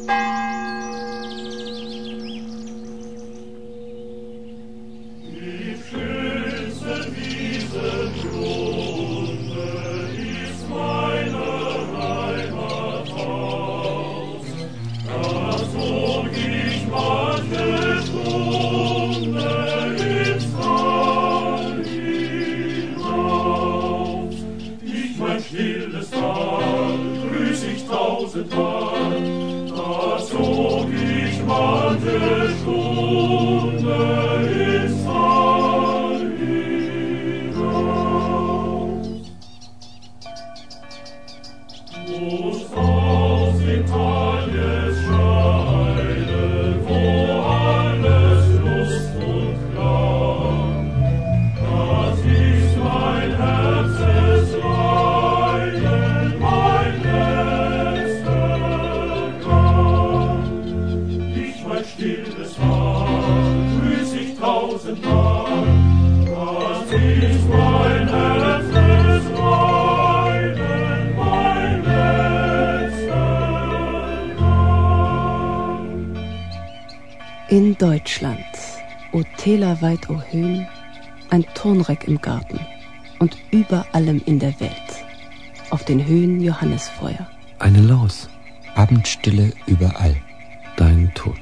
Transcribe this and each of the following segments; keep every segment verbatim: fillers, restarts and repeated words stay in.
In Deutschland, o Täler weit, o Höhen, ein Turnreck im Garten und über allem in der Welt, auf den Höhen Johannisfeuer. Eine Laus, Abendstille überall, dein Tod.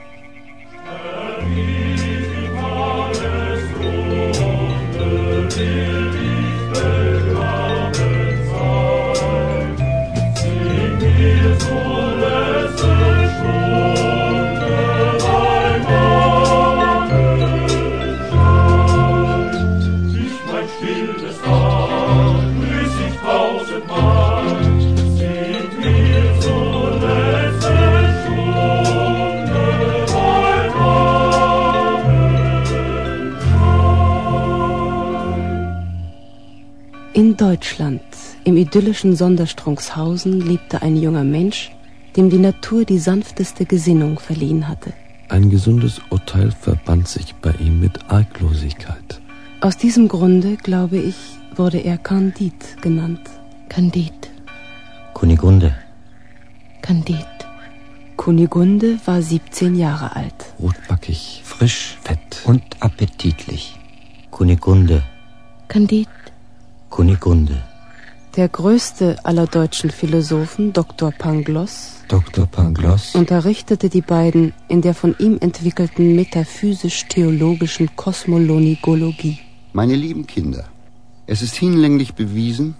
In Deutschland, im idyllischen Sonderstrungshausen, lebte ein junger Mensch, dem die Natur die sanfteste Gesinnung verliehen hatte. Ein gesundes Urteil verband sich bei ihm mit Arglosigkeit. Aus diesem Grunde, glaube ich, wurde er Candide genannt. Candide. Kunigunde. Candide. Kunigunde war siebzehn Jahre alt. Rotbackig, frisch, fett und appetitlich. Kunigunde. Candide. Kunigunde. Der größte aller deutschen Philosophen, Doktor Pangloss, Doktor Pangloss unterrichtete die beiden in der von ihm entwickelten metaphysisch-theologischen Kosmologologie. Meine lieben Kinder, es ist hinlänglich bewiesen,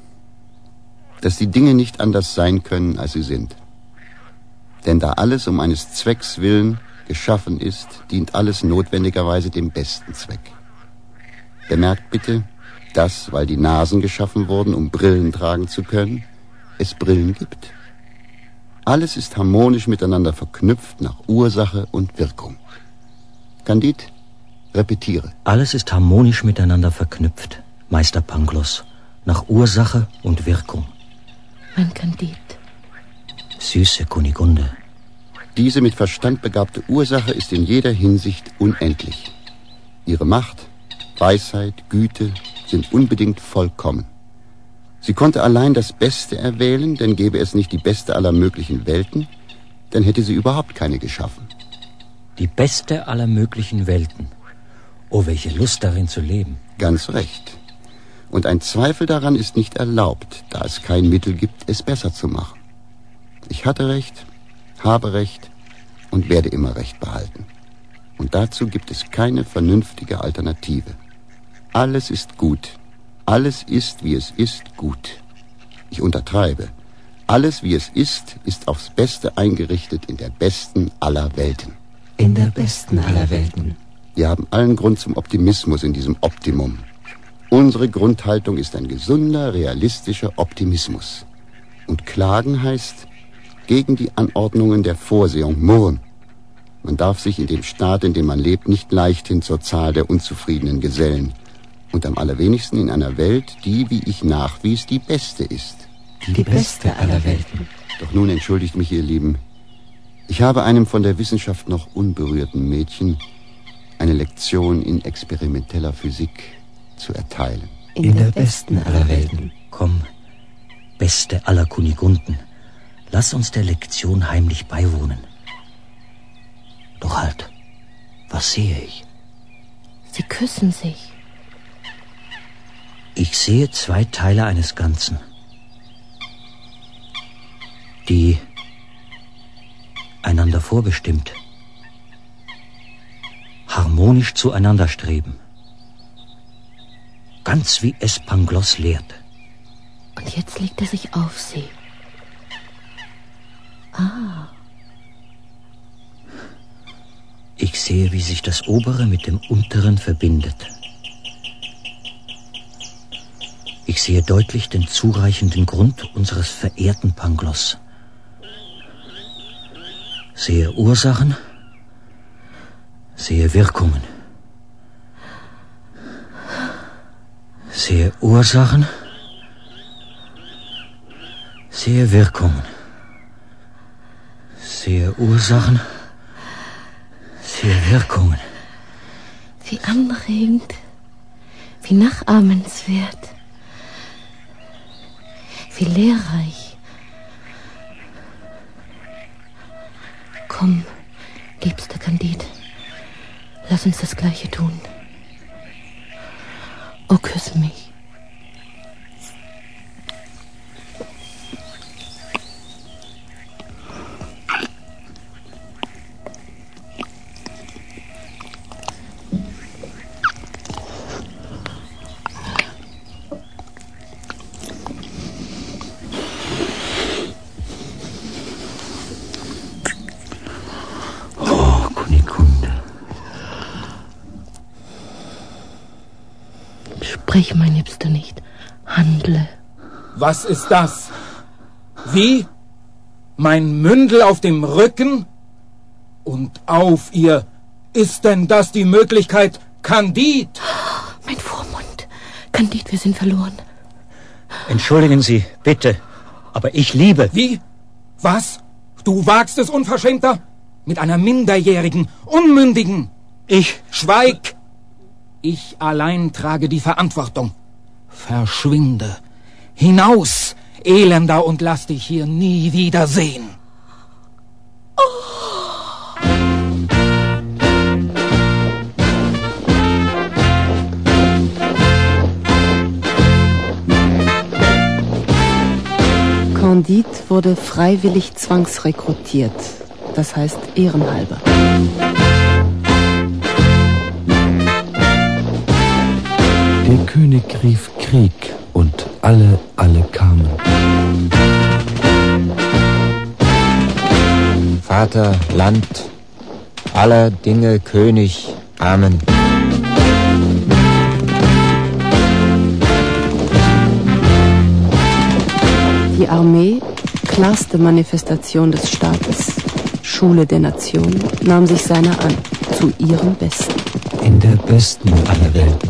dass die Dinge nicht anders sein können, als sie sind. Denn da alles um eines Zwecks willen geschaffen ist, dient alles notwendigerweise dem besten Zweck. Bemerkt bitte, dass, weil die Nasen geschaffen wurden, um Brillen tragen zu können, es Brillen gibt. Alles ist harmonisch miteinander verknüpft nach Ursache und Wirkung. Candide, repetiere. Alles ist harmonisch miteinander verknüpft, Meister Pangloss, nach Ursache und Wirkung. Mein Candide. Süße Kunigunde. Diese mit Verstand begabte Ursache ist in jeder Hinsicht unendlich. Ihre Macht, Weisheit, Güte sind unbedingt vollkommen. Sie konnte allein das Beste erwählen, denn gäbe es nicht die beste aller möglichen Welten, dann hätte sie überhaupt keine geschaffen. Die beste aller möglichen Welten. Oh, welche Lust darin zu leben. Ganz recht. Und ein Zweifel daran ist nicht erlaubt, da es kein Mittel gibt, es besser zu machen. Ich hatte Recht, habe Recht und werde immer Recht behalten. Und dazu gibt es keine vernünftige Alternative. Alles ist gut. Alles ist, wie es ist, gut. Ich untertreibe. Alles, wie es ist, ist aufs Beste eingerichtet in der besten aller Welten. In der besten aller Welten. Wir haben allen Grund zum Optimismus in diesem Optimum. Unsere Grundhaltung ist ein gesunder, realistischer Optimismus. Und klagen heißt, gegen die Anordnungen der Vorsehung murren. Man darf sich in dem Staat, in dem man lebt, nicht leichthin zur Zahl der unzufriedenen gesellen. Und am allerwenigsten in einer Welt, die, wie ich nachwies, die beste ist. Die, die beste aller Welten. Doch nun entschuldigt mich, ihr Lieben. Ich habe einem von der Wissenschaft noch unberührten Mädchen eine Lektion in experimenteller Physik zu erteilen. In, in der besten aller Welten. Komm, beste aller Kunigunden, lass uns der Lektion heimlich beiwohnen. Doch halt, was sehe ich? Sie küssen sich. Ich sehe zwei Teile eines Ganzen, die einander vorbestimmt, harmonisch zueinander streben. Ganz wie es Pangloss lehrt. Und jetzt legt er sich auf sie. Ah. Ich sehe, wie sich das Obere mit dem Unteren verbindet. Ich sehe deutlich den zureichenden Grund unseres verehrten Pangloss. Sehe Ursachen, sehe Wirkungen. Sehe Ursachen, sehe Wirkungen. Sehe Ursachen, sehe Wirkungen. Wie anregend, wie nachahmenswert, wie lehrreich. Komm, liebster Candide, lass uns das Gleiche tun. Oh, küsse mich. Sprich, mein Liebster, nicht. Handle. Was ist das? Wie? Mein Mündel auf dem Rücken? Und auf ihr. Ist denn das die Möglichkeit, Candide? Mein Vormund. Candide, wir sind verloren. Entschuldigen Sie, bitte. Aber ich liebe... Wie? Was? Du wagst es, Unverschämter? Mit einer Minderjährigen, Unmündigen? Ich... Schweig! Ich allein trage die Verantwortung. Verschwinde. Hinaus, Elender, und lass dich hier nie wiedersehen. Candide wurde freiwillig zwangsrekrutiert, das heißt ehrenhalber. Der König rief Krieg und alle, alle kamen. Vater, Land, aller Dinge König, Amen. Die Armee, klarste Manifestation des Staates, Schule der Nation, nahm sich seiner an, zu ihrem Besten. In der besten aller Welten.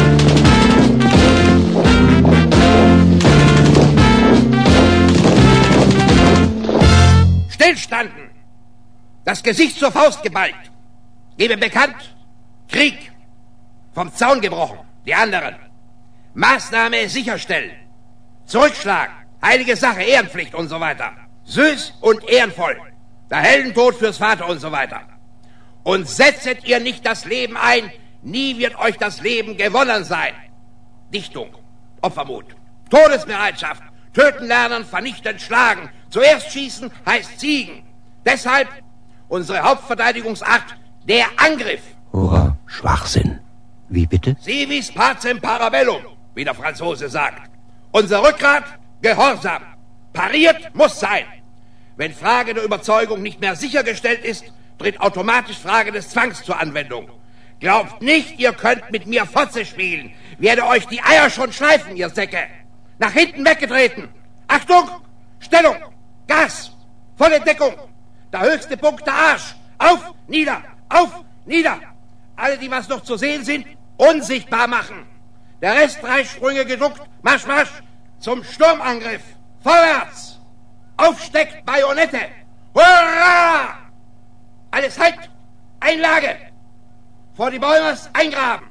Stillstanden! Das Gesicht zur Faust geballt. Gebe bekannt, Krieg. Vom Zaun gebrochen, die anderen. Maßnahme sicherstellen. Zurückschlagen, heilige Sache, Ehrenpflicht und so weiter. Süß und ehrenvoll. Der Heldentod fürs Vater und so weiter. Und setzet ihr nicht das Leben ein, nie wird euch das Leben gewonnen sein. Dichtung, Opfermut, Todesbereitschaft, töten lernen, vernichten, schlagen. Zuerst schießen heißt siegen. Deshalb unsere Hauptverteidigungsart, der Angriff. Hurra, Schwachsinn. Wie bitte? Si vis pacem parabellum, wie der Franzose sagt. Unser Rückgrat, Gehorsam. Pariert muss sein. Wenn Frage der Überzeugung nicht mehr sichergestellt ist, tritt automatisch Frage des Zwangs zur Anwendung. Glaubt nicht, ihr könnt mit mir Fotze spielen. Werde euch die Eier schon schleifen, ihr Säcke. Nach hinten weggetreten. Achtung! Stellung! Gas! Volle Deckung! Der höchste Punkt, der Arsch! Auf, nieder! Auf, nieder! Alle, die was noch zu sehen sind, unsichtbar machen. Der Rest drei Sprünge geduckt. Marsch, Marsch! Zum Sturmangriff! Vorwärts! Aufsteckt Bajonette! Hurra! Alles halt! Einlage! Vor die Bäumers eingraben!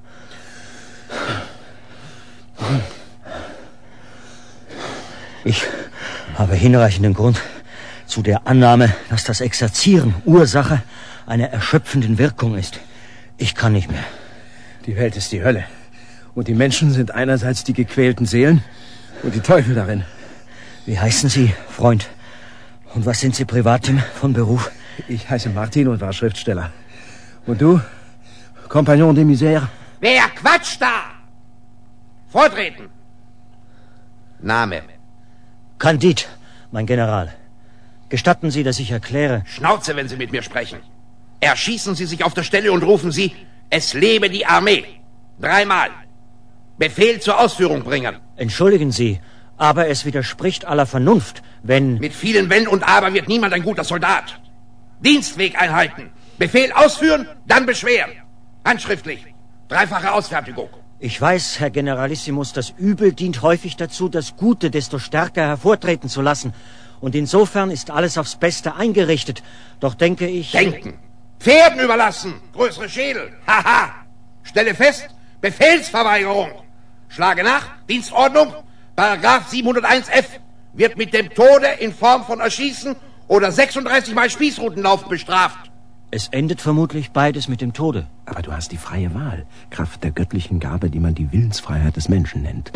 Ich habe hinreichenden Grund zu der Annahme, dass das Exerzieren Ursache einer erschöpfenden Wirkung ist. Ich kann nicht mehr. Die Welt ist die Hölle. Und die Menschen sind einerseits die gequälten Seelen und die Teufel darin. Wie heißen Sie, Freund? Und was sind Sie privatem von Beruf? Ich heiße Martin und war Schriftsteller. Und du? Compagnon de Misère? Wer quatscht da? Vortreten. Name. Candide, mein General. Gestatten Sie, dass ich erkläre... Schnauze, wenn Sie mit mir sprechen. Erschießen Sie sich auf der Stelle und rufen Sie, es lebe die Armee. Dreimal. Befehl zur Ausführung bringen. Entschuldigen Sie, aber es widerspricht aller Vernunft, wenn... Mit vielen Wenn und Aber wird niemand ein guter Soldat. Dienstweg einhalten. Befehl ausführen, dann beschweren. Handschriftlich. Dreifache Ausfertigung. Ich weiß, Herr Generalissimus, das Übel dient häufig dazu, das Gute desto stärker hervortreten zu lassen. Und insofern ist alles aufs Beste eingerichtet. Doch denke ich... Denken. Pferden überlassen. Größere Schädel. Haha. Stelle fest, Befehlsverweigerung. Schlage nach, Dienstordnung, Paragraph siebenhunderteins F wird mit dem Tode in Form von Erschießen oder sechsunddreißig Mal Spießrutenlauf bestraft. Es endet vermutlich beides mit dem Tode. Aber du hast die freie Wahl, Kraft der göttlichen Gabe, die man die Willensfreiheit des Menschen nennt.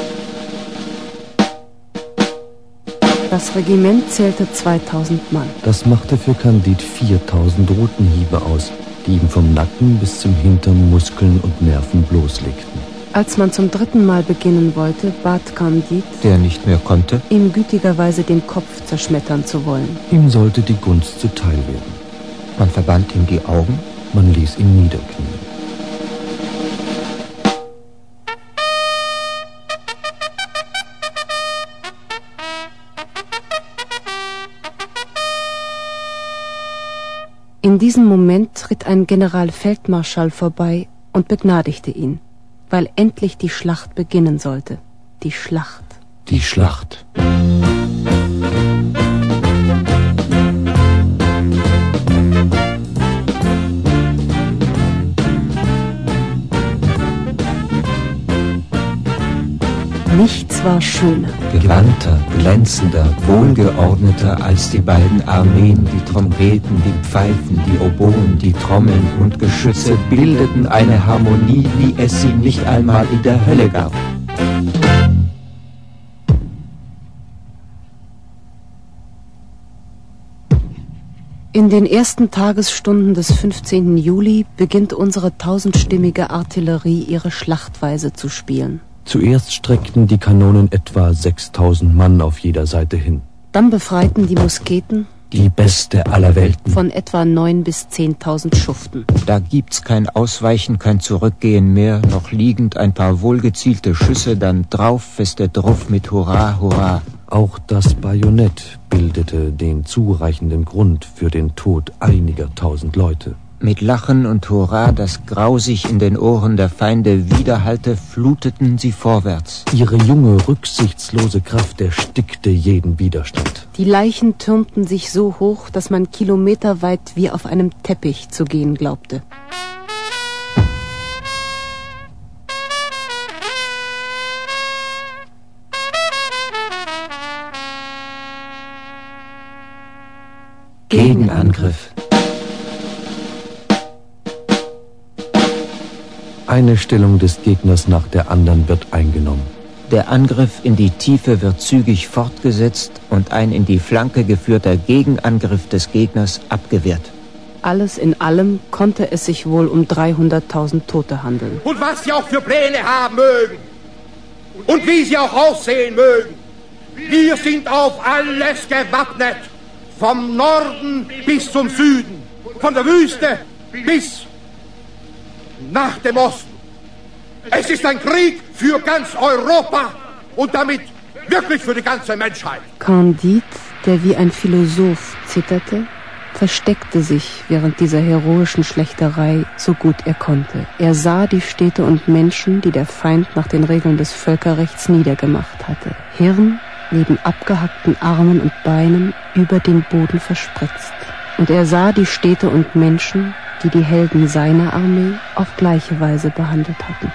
Das Regiment zählte zweitausend Mann. Das machte für Candide viertausend Rutenhiebe aus, die ihm vom Nacken bis zum Hintern Muskeln und Nerven bloßlegten. Als man zum dritten Mal beginnen wollte, bat Candide, der nicht mehr konnte, ihm gütigerweise den Kopf zerschmettern zu wollen. Ihm sollte die Gunst zuteil werden. Man verband ihm die Augen, man ließ ihn niederknien. In diesem Moment tritt ein Generalfeldmarschall vorbei und begnadigte ihn, weil endlich die Schlacht beginnen sollte. Die Schlacht. Die Schlacht. Nichts war schöner, gewandter, glänzender, wohlgeordneter als die beiden Armeen, die Trompeten, die Pfeifen, die Oboen, die Trommeln und Geschütze bildeten eine Harmonie, wie es sie nicht einmal in der Hölle gab. In den ersten Tagesstunden des fünfzehnten Juli beginnt unsere tausendstimmige Artillerie ihre Schlachtweise zu spielen. Zuerst streckten die Kanonen etwa sechstausend Mann auf jeder Seite hin. Dann befreiten die Musketen, die beste aller Welten, von etwa neun bis zehntausend Schuften. Da gibt's kein Ausweichen, kein Zurückgehen mehr, noch liegend ein paar wohlgezielte Schüsse, dann drauf feste Druff mit Hurra, Hurra. Auch das Bajonett bildete den zureichenden Grund für den Tod einiger tausend Leute. Mit Lachen und Hurra, das grausig in den Ohren der Feinde widerhallte, fluteten sie vorwärts. Ihre junge, rücksichtslose Kraft erstickte jeden Widerstand. Die Leichen türmten sich so hoch, dass man kilometerweit wie auf einem Teppich zu gehen glaubte. Gegenangriff. Eine Stellung des Gegners nach der anderen wird eingenommen. Der Angriff in die Tiefe wird zügig fortgesetzt und ein in die Flanke geführter Gegenangriff des Gegners abgewehrt. Alles in allem konnte es sich wohl um dreihunderttausend Tote handeln. Und was sie auch für Pläne haben mögen und wie sie auch aussehen mögen, wir sind auf alles gewappnet, vom Norden bis zum Süden, von der Wüste bis nach dem Osten. Es ist ein Krieg für ganz Europa und damit wirklich für die ganze Menschheit. Candide, der wie ein Philosoph zitterte, versteckte sich während dieser heroischen Schlächterei so gut er konnte. Er sah die Städte und Menschen, die der Feind nach den Regeln des Völkerrechts niedergemacht hatte. Hirn neben abgehackten Armen und Beinen über den Boden verspritzt. Und er sah die Städte und Menschen, die die Helden seiner Armee auf gleiche Weise behandelt hatten.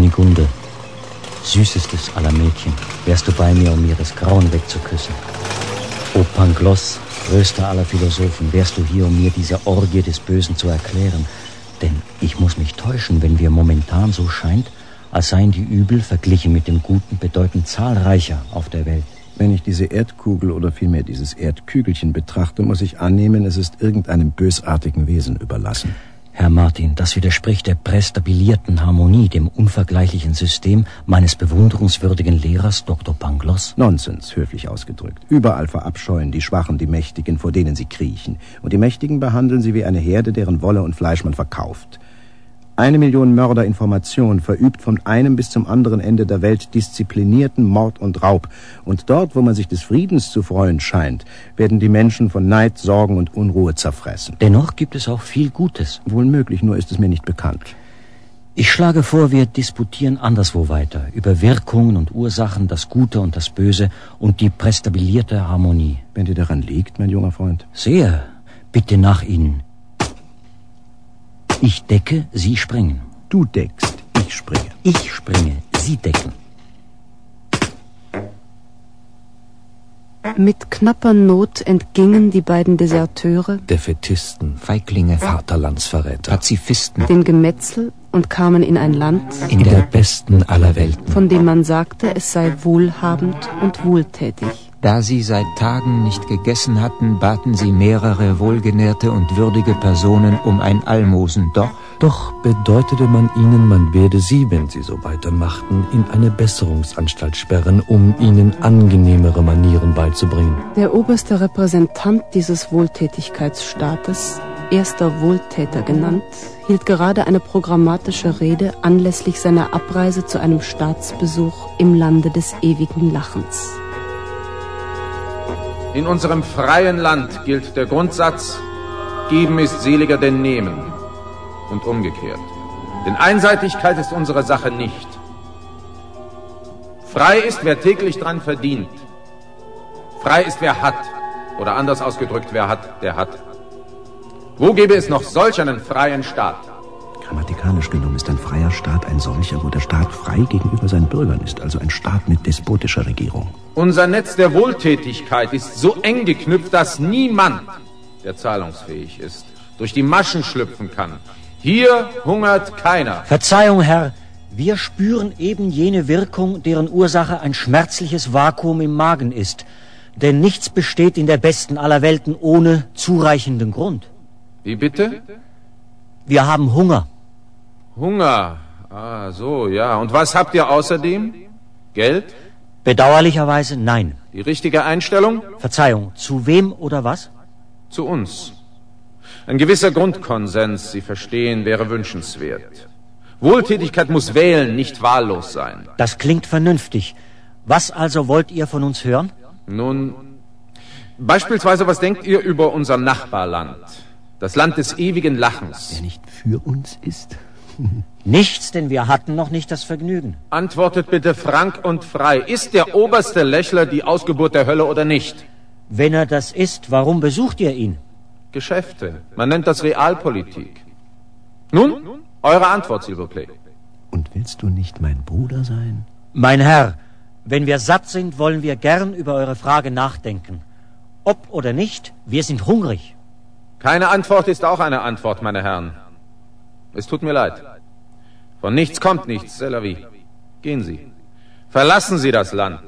Kunigunde, süßestes aller Mädchen, wärst du bei mir, um mir das Grauen wegzuküssen. O Pangloss, größter aller Philosophen, wärst du hier, um mir diese Orgie des Bösen zu erklären. Denn ich muss mich täuschen, wenn wir momentan so scheint, als seien die Übel verglichen mit dem Guten bedeutend zahlreicher auf der Welt. Wenn ich diese Erdkugel oder vielmehr dieses Erdkügelchen betrachte, muss ich annehmen, es ist irgendeinem bösartigen Wesen überlassen. Herr Martin, das widerspricht der prästabilierten Harmonie, dem unvergleichlichen System meines bewunderungswürdigen Lehrers Doktor Pangloss. Nonsens, höflich ausgedrückt. Überall verabscheuen die Schwachen die Mächtigen, vor denen sie kriechen. Und die Mächtigen behandeln sie wie eine Herde, deren Wolle und Fleisch man verkauft. Eine Million Mörderinformation verübt von einem bis zum anderen Ende der Welt disziplinierten Mord und Raub. Und dort, wo man sich des Friedens zu freuen scheint, werden die Menschen von Neid, Sorgen und Unruhe zerfressen. Dennoch gibt es auch viel Gutes. Wohl möglich, nur ist es mir nicht bekannt. Ich schlage vor, wir disputieren anderswo weiter, über Wirkungen und Ursachen, das Gute und das Böse und die prästabilierte Harmonie. Wenn dir daran liegt, mein junger Freund. Sehr. Bitte nach Ihnen. Ich decke, Sie springen. Du deckst, ich springe. Ich springe, Sie decken. Mit knapper Not entgingen die beiden Deserteure, Defätisten, Feiglinge, Vaterlandsverräter, Pazifisten, den Gemetzel und kamen in ein Land, in der besten aller Welten. von dem man sagte, es sei wohlhabend und wohltätig. Da sie seit Tagen nicht gegessen hatten, baten sie mehrere wohlgenährte und würdige Personen um ein Almosen. Doch, doch bedeutete man ihnen, man werde sie, wenn sie so weitermachten, in eine Besserungsanstalt sperren, um ihnen angenehmere Manieren beizubringen. Der oberste Repräsentant dieses Wohltätigkeitsstaates, erster Wohltäter genannt, hielt gerade eine programmatische Rede anlässlich seiner Abreise zu einem Staatsbesuch im Lande des ewigen Lachens. In unserem freien Land gilt der Grundsatz, geben ist seliger denn nehmen und umgekehrt. Denn Einseitigkeit ist unsere Sache nicht. Frei ist, wer täglich dran verdient. Frei ist, wer hat. Oder anders ausgedrückt, wer hat, der hat. Wo gäbe es noch solch einen freien Staat? Grammatikalisch genommen ist ein freier Staat ein solcher, wo der Staat frei gegenüber seinen Bürgern ist, also ein Staat mit despotischer Regierung. Unser Netz der Wohltätigkeit ist so eng geknüpft, dass niemand, der zahlungsfähig ist, durch die Maschen schlüpfen kann. Hier hungert keiner. Verzeihung, Herr, wir spüren eben jene Wirkung, deren Ursache ein schmerzliches Vakuum im Magen ist. Denn nichts besteht in der besten aller Welten ohne zureichenden Grund. Wie bitte? Wir haben Hunger. Hunger. Ah, so, ja. Und was habt ihr außerdem? Geld? Bedauerlicherweise nein. Die richtige Einstellung? Verzeihung, zu wem oder was? Zu uns. Ein gewisser Grundkonsens, Sie verstehen, wäre wünschenswert. Wohltätigkeit muss wählen, nicht wahllos sein. Das klingt vernünftig. Was also wollt ihr von uns hören? Nun, beispielsweise, was denkt ihr über unser Nachbarland? Das Land des ewigen Lachens. Der nicht für uns ist? Nichts, denn wir hatten noch nicht das Vergnügen. Antwortet bitte frank und frei. Ist der oberste Lächler die Ausgeburt der Hölle oder nicht? Wenn er das ist, warum besucht ihr ihn? Geschäfte. Man nennt das Realpolitik. Nun, eure Antwort, s'il vous plaît. Und willst du nicht mein Bruder sein? Mein Herr, wenn wir satt sind, wollen wir gern über eure Frage nachdenken. Ob oder nicht, wir sind hungrig. Keine Antwort ist auch eine Antwort, meine Herren. Es tut mir leid. Von nichts kommt nichts, c'est la vie. Gehen Sie. Verlassen Sie das Land.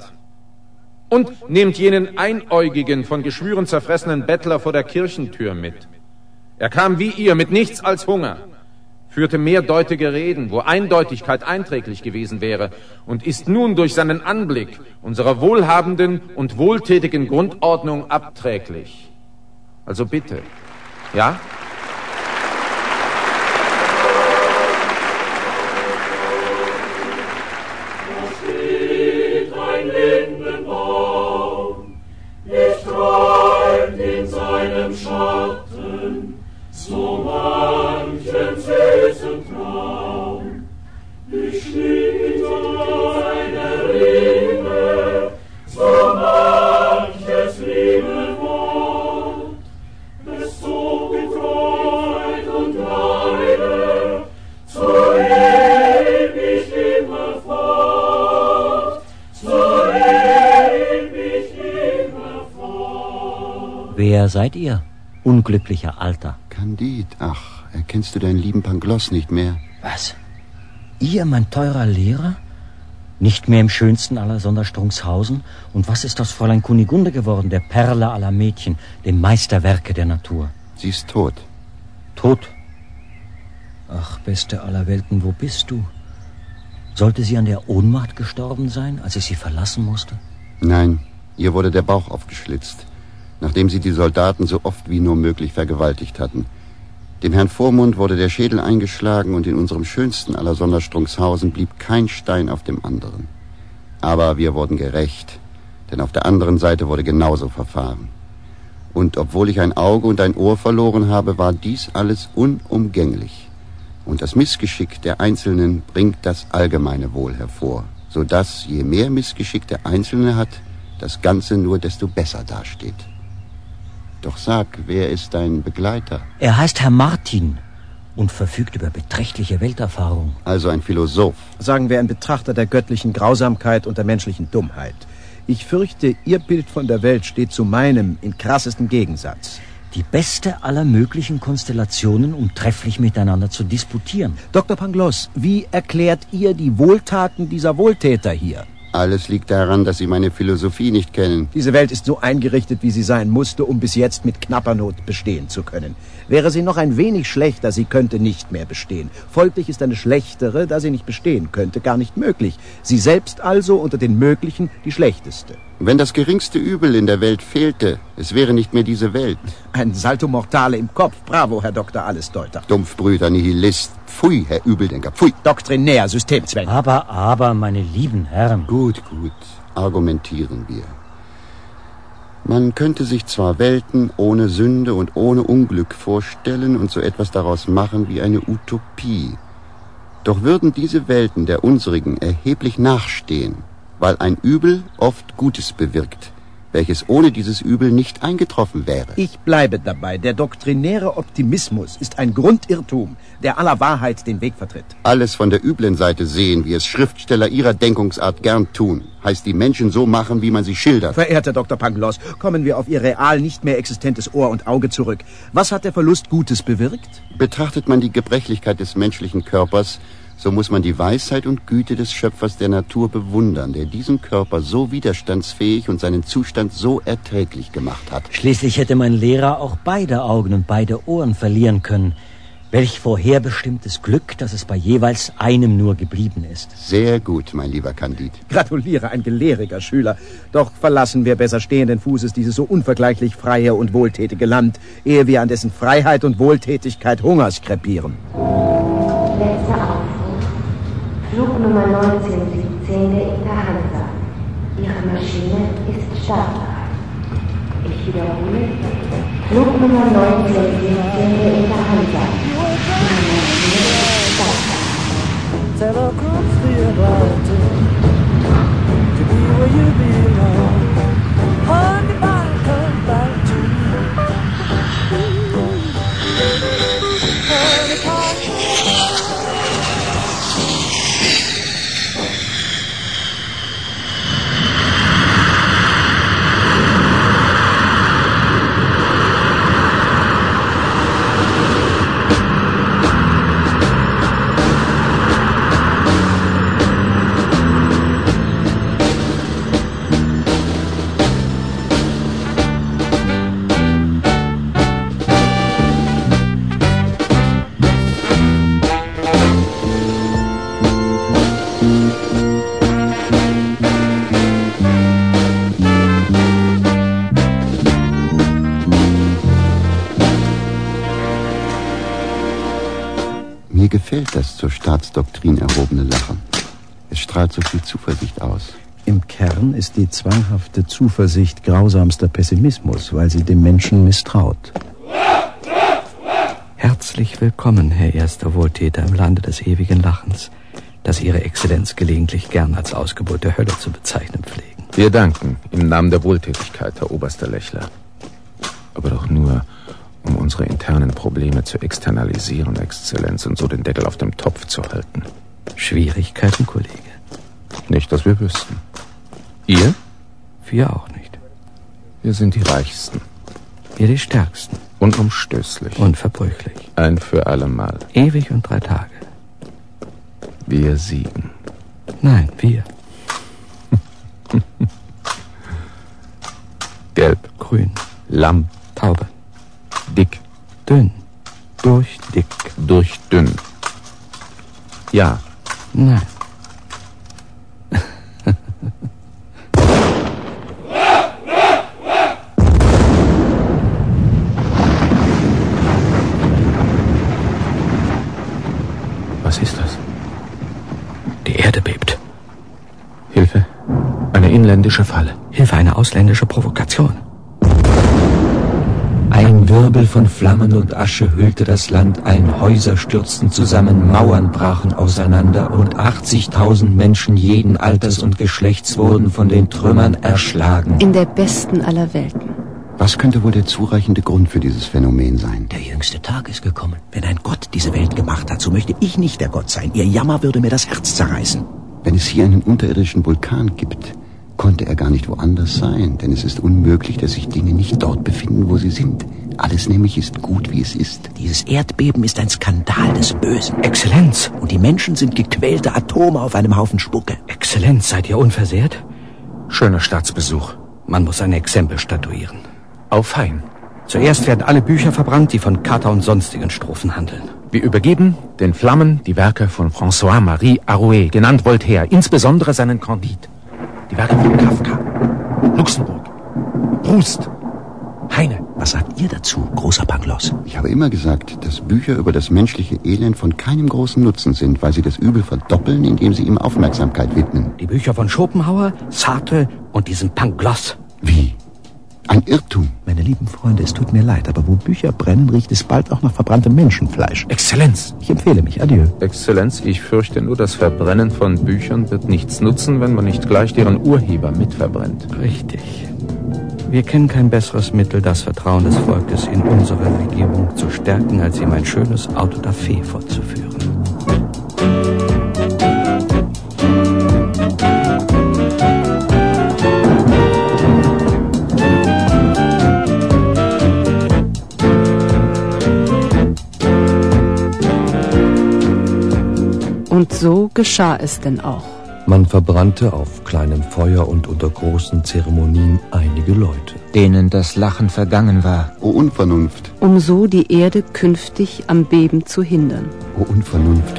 Und nehmt jenen einäugigen, von Geschwüren zerfressenen Bettler vor der Kirchentür mit. Er kam wie ihr, mit nichts als Hunger, führte mehrdeutige Reden, wo Eindeutigkeit einträglich gewesen wäre, und ist nun durch seinen Anblick unserer wohlhabenden und wohltätigen Grundordnung abträglich. Also bitte, ja? Schatten, so manchen süßen Traum. Ich schlief eine Rede, so manches liebe Wort. Es zog in Freude Wer seid ihr, unglücklicher Alter? Candide, ach, erkennst du deinen lieben Pangloss nicht mehr? Was? Ihr, mein teurer Lehrer? Nicht mehr im schönsten aller Sonderstrungshausen? Und was ist aus Fräulein Kunigunde geworden, der Perle aller Mädchen, dem Meisterwerke der Natur? Sie ist tot. Tot? Ach, beste aller Welten, wo bist du? Sollte sie an der Ohnmacht gestorben sein, als ich sie verlassen musste? Nein, ihr wurde der Bauch aufgeschlitzt, nachdem sie die Soldaten so oft wie nur möglich vergewaltigt hatten. Dem Herrn Vormund wurde der Schädel eingeschlagen und in unserem schönsten aller Sonderstrungshausen blieb kein Stein auf dem anderen. Aber wir wurden gerächt, denn auf der anderen Seite wurde genauso verfahren. Und obwohl ich ein Auge und ein Ohr verloren habe, war dies alles unumgänglich. Und das Missgeschick der Einzelnen bringt das allgemeine Wohl hervor, so dass je mehr Missgeschick der Einzelne hat, das Ganze nur desto besser dasteht. Doch sag, wer ist dein Begleiter? Er heißt Herr Martin und verfügt über beträchtliche Welterfahrung. Also ein Philosoph. Sagen wir ein Betrachter der göttlichen Grausamkeit und der menschlichen Dummheit. Ich fürchte, Ihr Bild von der Welt steht zu meinem in krassestem Gegensatz. Die beste aller möglichen Konstellationen, um trefflich miteinander zu disputieren. Doktor Pangloss, wie erklärt ihr die Wohltaten dieser Wohltäter hier? Alles liegt daran, dass Sie meine Philosophie nicht kennen. Diese Welt ist so eingerichtet, wie sie sein musste, um bis jetzt mit knapper Not bestehen zu können. Wäre sie noch ein wenig schlechter, sie könnte nicht mehr bestehen. Folglich ist eine schlechtere, da sie nicht bestehen könnte, gar nicht möglich. Sie selbst also unter den möglichen die schlechteste. Wenn das geringste Übel in der Welt fehlte, es wäre nicht mehr diese Welt. Ein Salto Mortale im Kopf. Bravo, Herr Doktor Allesdeuter. Dumpfbrüder, Nihilist. Pfui, Herr Übeldenker, pfui. Doktrinär, Systemzwänge. Aber, aber, meine lieben Herren. Gut, gut. Argumentieren wir. Man könnte sich zwar Welten ohne Sünde und ohne Unglück vorstellen und so etwas daraus machen wie eine Utopie. Doch würden diese Welten der unsrigen erheblich nachstehen, weil ein Übel oft Gutes bewirkt, welches ohne dieses Übel nicht eingetroffen wäre. Ich bleibe dabei. Der doktrinäre Optimismus ist ein Grundirrtum, der aller Wahrheit den Weg vertritt. Alles von der üblen Seite sehen, wie es Schriftsteller ihrer Denkungsart gern tun. Heißt die Menschen so machen, wie man sie schildert. Verehrter Doktor Pangloss, kommen wir auf Ihr real nicht mehr existentes Ohr und Auge zurück. Was hat der Verlust Gutes bewirkt? Betrachtet man die Gebrechlichkeit des menschlichen Körpers, so muss man die Weisheit und Güte des Schöpfers der Natur bewundern, der diesen Körper so widerstandsfähig und seinen Zustand so erträglich gemacht hat. Schließlich hätte mein Lehrer auch beide Augen und beide Ohren verlieren können. Welch vorherbestimmtes Glück, dass es bei jeweils einem nur geblieben ist. Sehr gut, mein lieber Candide. Gratuliere, ein gelehriger Schüler. Doch verlassen wir besser stehenden Fußes dieses so unvergleichlich freie und wohltätige Land, ehe wir an dessen Freiheit und Wohltätigkeit Hungers krepieren. Letzter Aufruf. Flug Nummer neunzehn siebzehn der Interhansa. Ihre Maschine ist startbereit. Ich wiederhole. Flug Nummer neunzehn siebzehn der Interhansa. Ihre Maschine ist startbereit. Sail across the Atlantic to be where you belong. Hard goodbye, come back to me. Honey pie. Mir gefällt das zur Staatsdoktrin erhobene Lachen. Es strahlt so viel Zuversicht aus. Im Kern ist die zwanghafte Zuversicht grausamster Pessimismus, weil sie dem Menschen misstraut. Herzlich willkommen, Herr erster Wohltäter im Lande des ewigen Lachens, das Ihre Exzellenz gelegentlich gern als Ausgeburt der Hölle zu bezeichnen pflegen. Wir danken im Namen der Wohltätigkeit, Herr oberster Lächler. Aber doch nur, um unsere internen Probleme zu externalisieren, Exzellenz, und so den Deckel auf dem Topf zu halten. Schwierigkeiten, Kollege? Nicht, dass wir wüssten. Ihr? Wir auch nicht. Wir sind die Reichsten. Wir die Stärksten. Unumstößlich. Unverbrüchlich. Ein für allemal. Ewig und drei Tage. Wir siegen. Nein, wir. Gelb. Grün. Lamm. Taube. Dick. Dünn. Durch dick. Durch dünn. Ja. Nein. Was ist das? Die Erde bebt. Hilfe. Eine inländische Falle. Hilfe, eine ausländische Provokation. Ein Wirbel von Flammen und Asche hüllte das Land ein, Häuser stürzten zusammen, Mauern brachen auseinander und achtzigtausend Menschen jeden Alters und Geschlechts wurden von den Trümmern erschlagen. In der besten aller Welten. Was könnte wohl der zureichende Grund für dieses Phänomen sein? Der jüngste Tag ist gekommen. Wenn ein Gott diese Welt gemacht hat, so möchte ich nicht der Gott sein. Ihr Jammer würde mir das Herz zerreißen. Wenn es hier einen unterirdischen Vulkan gibt, konnte er gar nicht woanders sein, denn es ist unmöglich, dass sich Dinge nicht dort befinden, wo sie sind. Alles nämlich ist gut, wie es ist. Dieses Erdbeben ist ein Skandal des Bösen. Exzellenz! Und die Menschen sind gequälte Atome auf einem Haufen Spucke. Exzellenz, seid ihr unversehrt? Schöner Staatsbesuch. Man muss ein Exempel statuieren. Auf Hein. Zuerst werden alle Bücher verbrannt, die von Kater und sonstigen Strophen handeln. Wir übergeben den Flammen die Werke von François-Marie Arouet, genannt Voltaire, insbesondere seinen Candide. Die Werke von Kafka, Luxemburg, Proust, Heine. Was sagt ihr dazu, großer Pangloss? Ich habe immer gesagt, dass Bücher über das menschliche Elend von keinem großen Nutzen sind, weil sie das Übel verdoppeln, indem sie ihm Aufmerksamkeit widmen. Die Bücher von Schopenhauer, Sartre und diesem Pangloss. Wie? Ein Irrtum. Meine lieben Freunde, es tut mir leid, aber wo Bücher brennen, riecht es bald auch nach verbranntem Menschenfleisch. Exzellenz! Ich empfehle mich. Adieu. Exzellenz, ich fürchte nur, das Verbrennen von Büchern wird nichts nutzen, wenn man nicht gleich deren Urheber mitverbrennt. Richtig. Wir kennen kein besseres Mittel, das Vertrauen des Volkes in unsere Regierung zu stärken, als ihm ein schönes Autodafé vorzuführen. Und so geschah es denn auch. Man verbrannte auf kleinem Feuer und unter großen Zeremonien einige Leute, denen das Lachen vergangen war. O Unvernunft! Um so die Erde künftig am Beben zu hindern. O Unvernunft!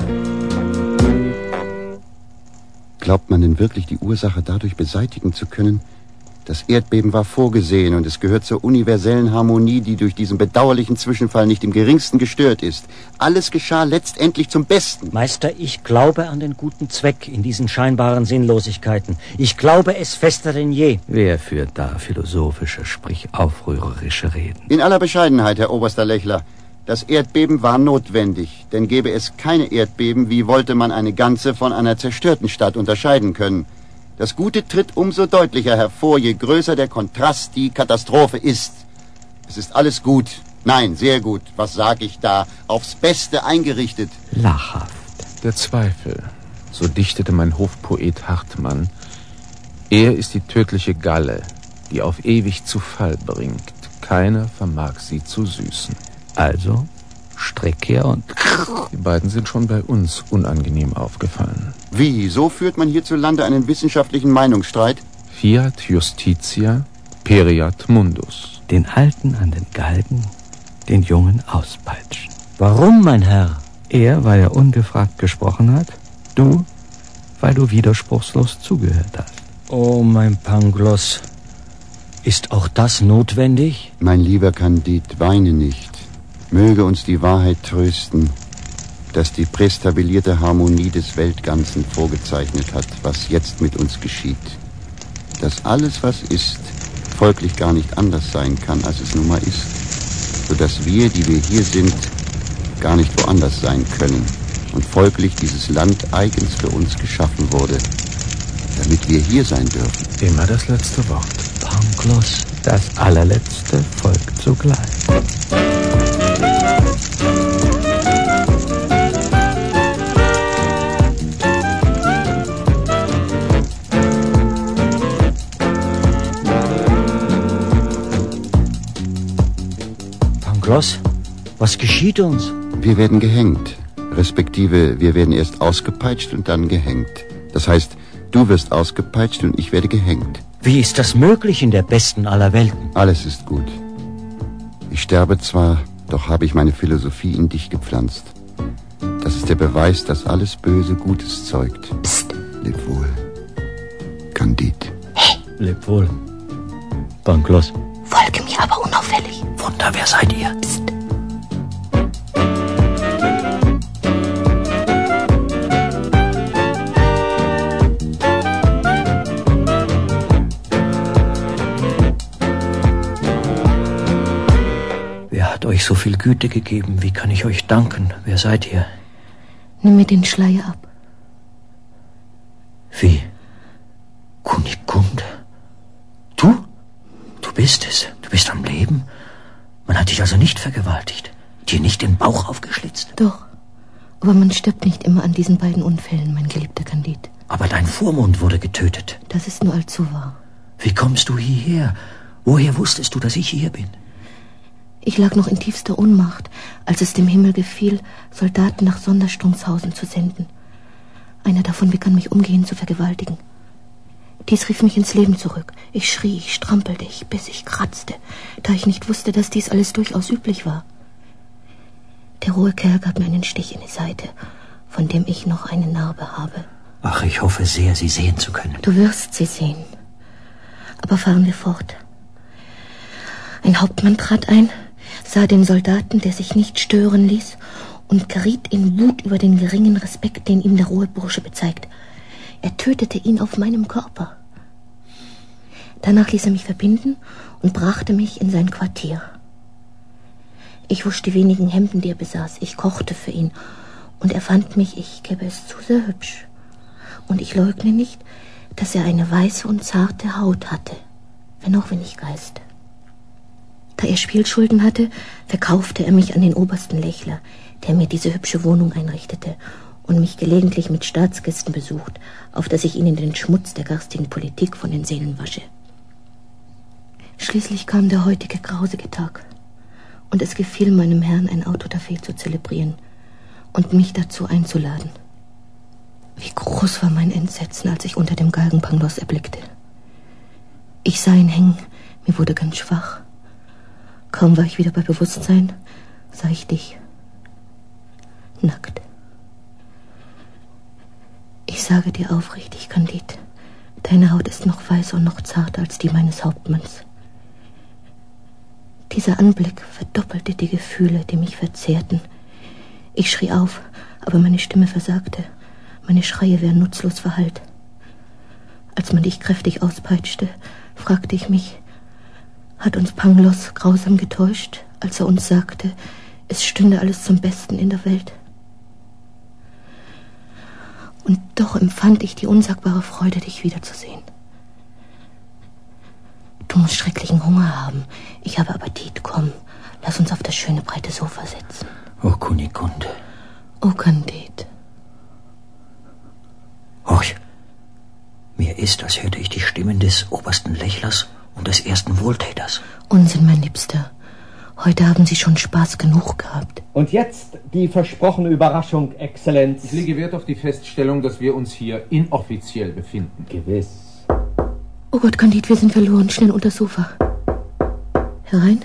Glaubt man denn wirklich, die Ursache dadurch beseitigen zu können? Das Erdbeben war vorgesehen und es gehört zur universellen Harmonie, die durch diesen bedauerlichen Zwischenfall nicht im geringsten gestört ist. Alles geschah letztendlich zum Besten. Meister, ich glaube an den guten Zweck in diesen scheinbaren Sinnlosigkeiten. Ich glaube es fester denn je. Wer führt da philosophische, sprich aufrührerische Reden? In aller Bescheidenheit, Herr Oberster Lechler. Das Erdbeben war notwendig, denn gäbe es keine Erdbeben, wie wollte man eine ganze von einer zerstörten Stadt unterscheiden können? Das Gute tritt umso deutlicher hervor, je größer der Kontrast die Katastrophe ist. Es ist alles gut, nein, sehr gut, was sag ich da, aufs Beste eingerichtet. Lachhaft. Der Zweifel, so dichtete mein Hofpoet Hartmann, er ist die tödliche Galle, die auf ewig zu Fall bringt. Keiner vermag sie zu süßen. Also, Strick her und... Die beiden sind schon bei uns unangenehm aufgefallen. Wie, so führt man hierzulande einen wissenschaftlichen Meinungsstreit? Fiat justitia, periat mundus. Den Alten an den Galgen, den Jungen auspeitschen. Warum, mein Herr? Er, weil er ungefragt gesprochen hat. Du, weil du widerspruchslos zugehört hast. Oh, mein Pangloss, ist auch das notwendig? Mein lieber Candide, weine nicht. Möge uns die Wahrheit trösten, dass die prästabilierte Harmonie des Weltganzen vorgezeichnet hat, was jetzt mit uns geschieht. Dass alles, was ist, folglich gar nicht anders sein kann, als es nun mal ist, sodass wir, die wir hier sind, gar nicht woanders sein können und folglich dieses Land eigens für uns geschaffen wurde, damit wir hier sein dürfen. Immer das letzte Wort. Pangloss. Das allerletzte folgt sogleich. Pangloss, was geschieht uns? Wir werden gehängt. Respektive, wir werden erst ausgepeitscht und dann gehängt. Das heißt, du wirst ausgepeitscht und ich werde gehängt. Wie ist das möglich in der besten aller Welten? Alles ist gut. Ich sterbe zwar, doch habe ich meine Philosophie in dich gepflanzt. Das ist der Beweis, dass alles Böse Gutes zeugt. Psst. Leb wohl. Candide. Hey. Leb wohl. Pangloss. Folge mir aber unauffällig. Wunder, wer seid ihr? Psst. Euch so viel Güte gegeben. Wie kann ich euch danken? Wer seid ihr? Nimm mir den Schleier ab. Wie? Kunigunde? Du? Du bist es. Du bist am Leben. Man hat dich also nicht vergewaltigt. Dir nicht den Bauch aufgeschlitzt. Doch. Aber man stirbt nicht immer an diesen beiden Unfällen, mein geliebter Candide. Aber dein Vormund wurde getötet. Das ist nur allzu wahr. Wie kommst du hierher? Woher wusstest du, dass ich hier bin? Ich lag noch in tiefster Ohnmacht, als es dem Himmel gefiel, Soldaten nach Sonderstromshausen zu senden. Einer davon begann mich umgehend zu vergewaltigen. Dies rief mich ins Leben zurück. Ich schrie, ich strampelte, ich biss, ich kratzte, da ich nicht wusste, dass dies alles durchaus üblich war. Der rohe Kerl gab mir einen Stich in die Seite, von dem ich noch eine Narbe habe. Ach, ich hoffe sehr, sie sehen zu können. Du wirst sie sehen. Aber fahren wir fort. Ein Hauptmann trat ein, sah den Soldaten, der sich nicht stören ließ, und geriet in Wut über den geringen Respekt, den ihm der rohe Bursche bezeigt. Er tötete ihn auf meinem Körper. Danach ließ er mich verbinden und brachte mich in sein Quartier. Ich wusch die wenigen Hemden, die er besaß. Ich kochte für ihn, und er fand mich, ich gebe es zu, sehr hübsch. Und ich leugne nicht, dass er eine weiße und zarte Haut hatte, wenn auch wenig Geist. Da er Spielschulden hatte, verkaufte er mich an den obersten Lächler, der mir diese hübsche Wohnung einrichtete und mich gelegentlich mit Staatsgästen besucht, auf dass ich ihnen den Schmutz der garstigen Politik von den Seelen wasche. Schließlich kam der heutige grausige Tag, und es gefiel meinem Herrn, ein Autodafé zu zelebrieren und mich dazu einzuladen. Wie groß war mein Entsetzen, als ich unter dem Galgen Pangloss erblickte. Ich sah ihn hängen, mir wurde ganz schwach. Kaum war ich wieder bei Bewusstsein, sah ich dich. Nackt. Ich sage dir aufrichtig, Candide, deine Haut ist noch weißer und noch zarter als die meines Hauptmanns. Dieser Anblick verdoppelte die Gefühle, die mich verzehrten. Ich schrie auf, aber meine Stimme versagte. Meine Schreie wären nutzlos verhallt. Als man dich kräftig auspeitschte, fragte ich mich, hat uns Pangloss grausam getäuscht, als er uns sagte, es stünde alles zum Besten in der Welt? Und doch empfand ich die unsagbare Freude, dich wiederzusehen. Du musst schrecklichen Hunger haben. Ich habe Appetit. Komm, lass uns auf das schöne breite Sofa setzen. Oh, Kunigunde. Oh, Candide. Horch. Mir ist, als hörte ich die Stimmen des obersten Lächlers und des ersten Wohltäters. Unsinn, mein Liebster. Heute haben Sie schon Spaß genug gehabt. Und jetzt die versprochene Überraschung, Exzellenz. Ich lege Wert auf die Feststellung, dass wir uns hier inoffiziell befinden. Gewiss. Oh Gott, Candide, wir sind verloren. Schnell unter das Sofa. Herein.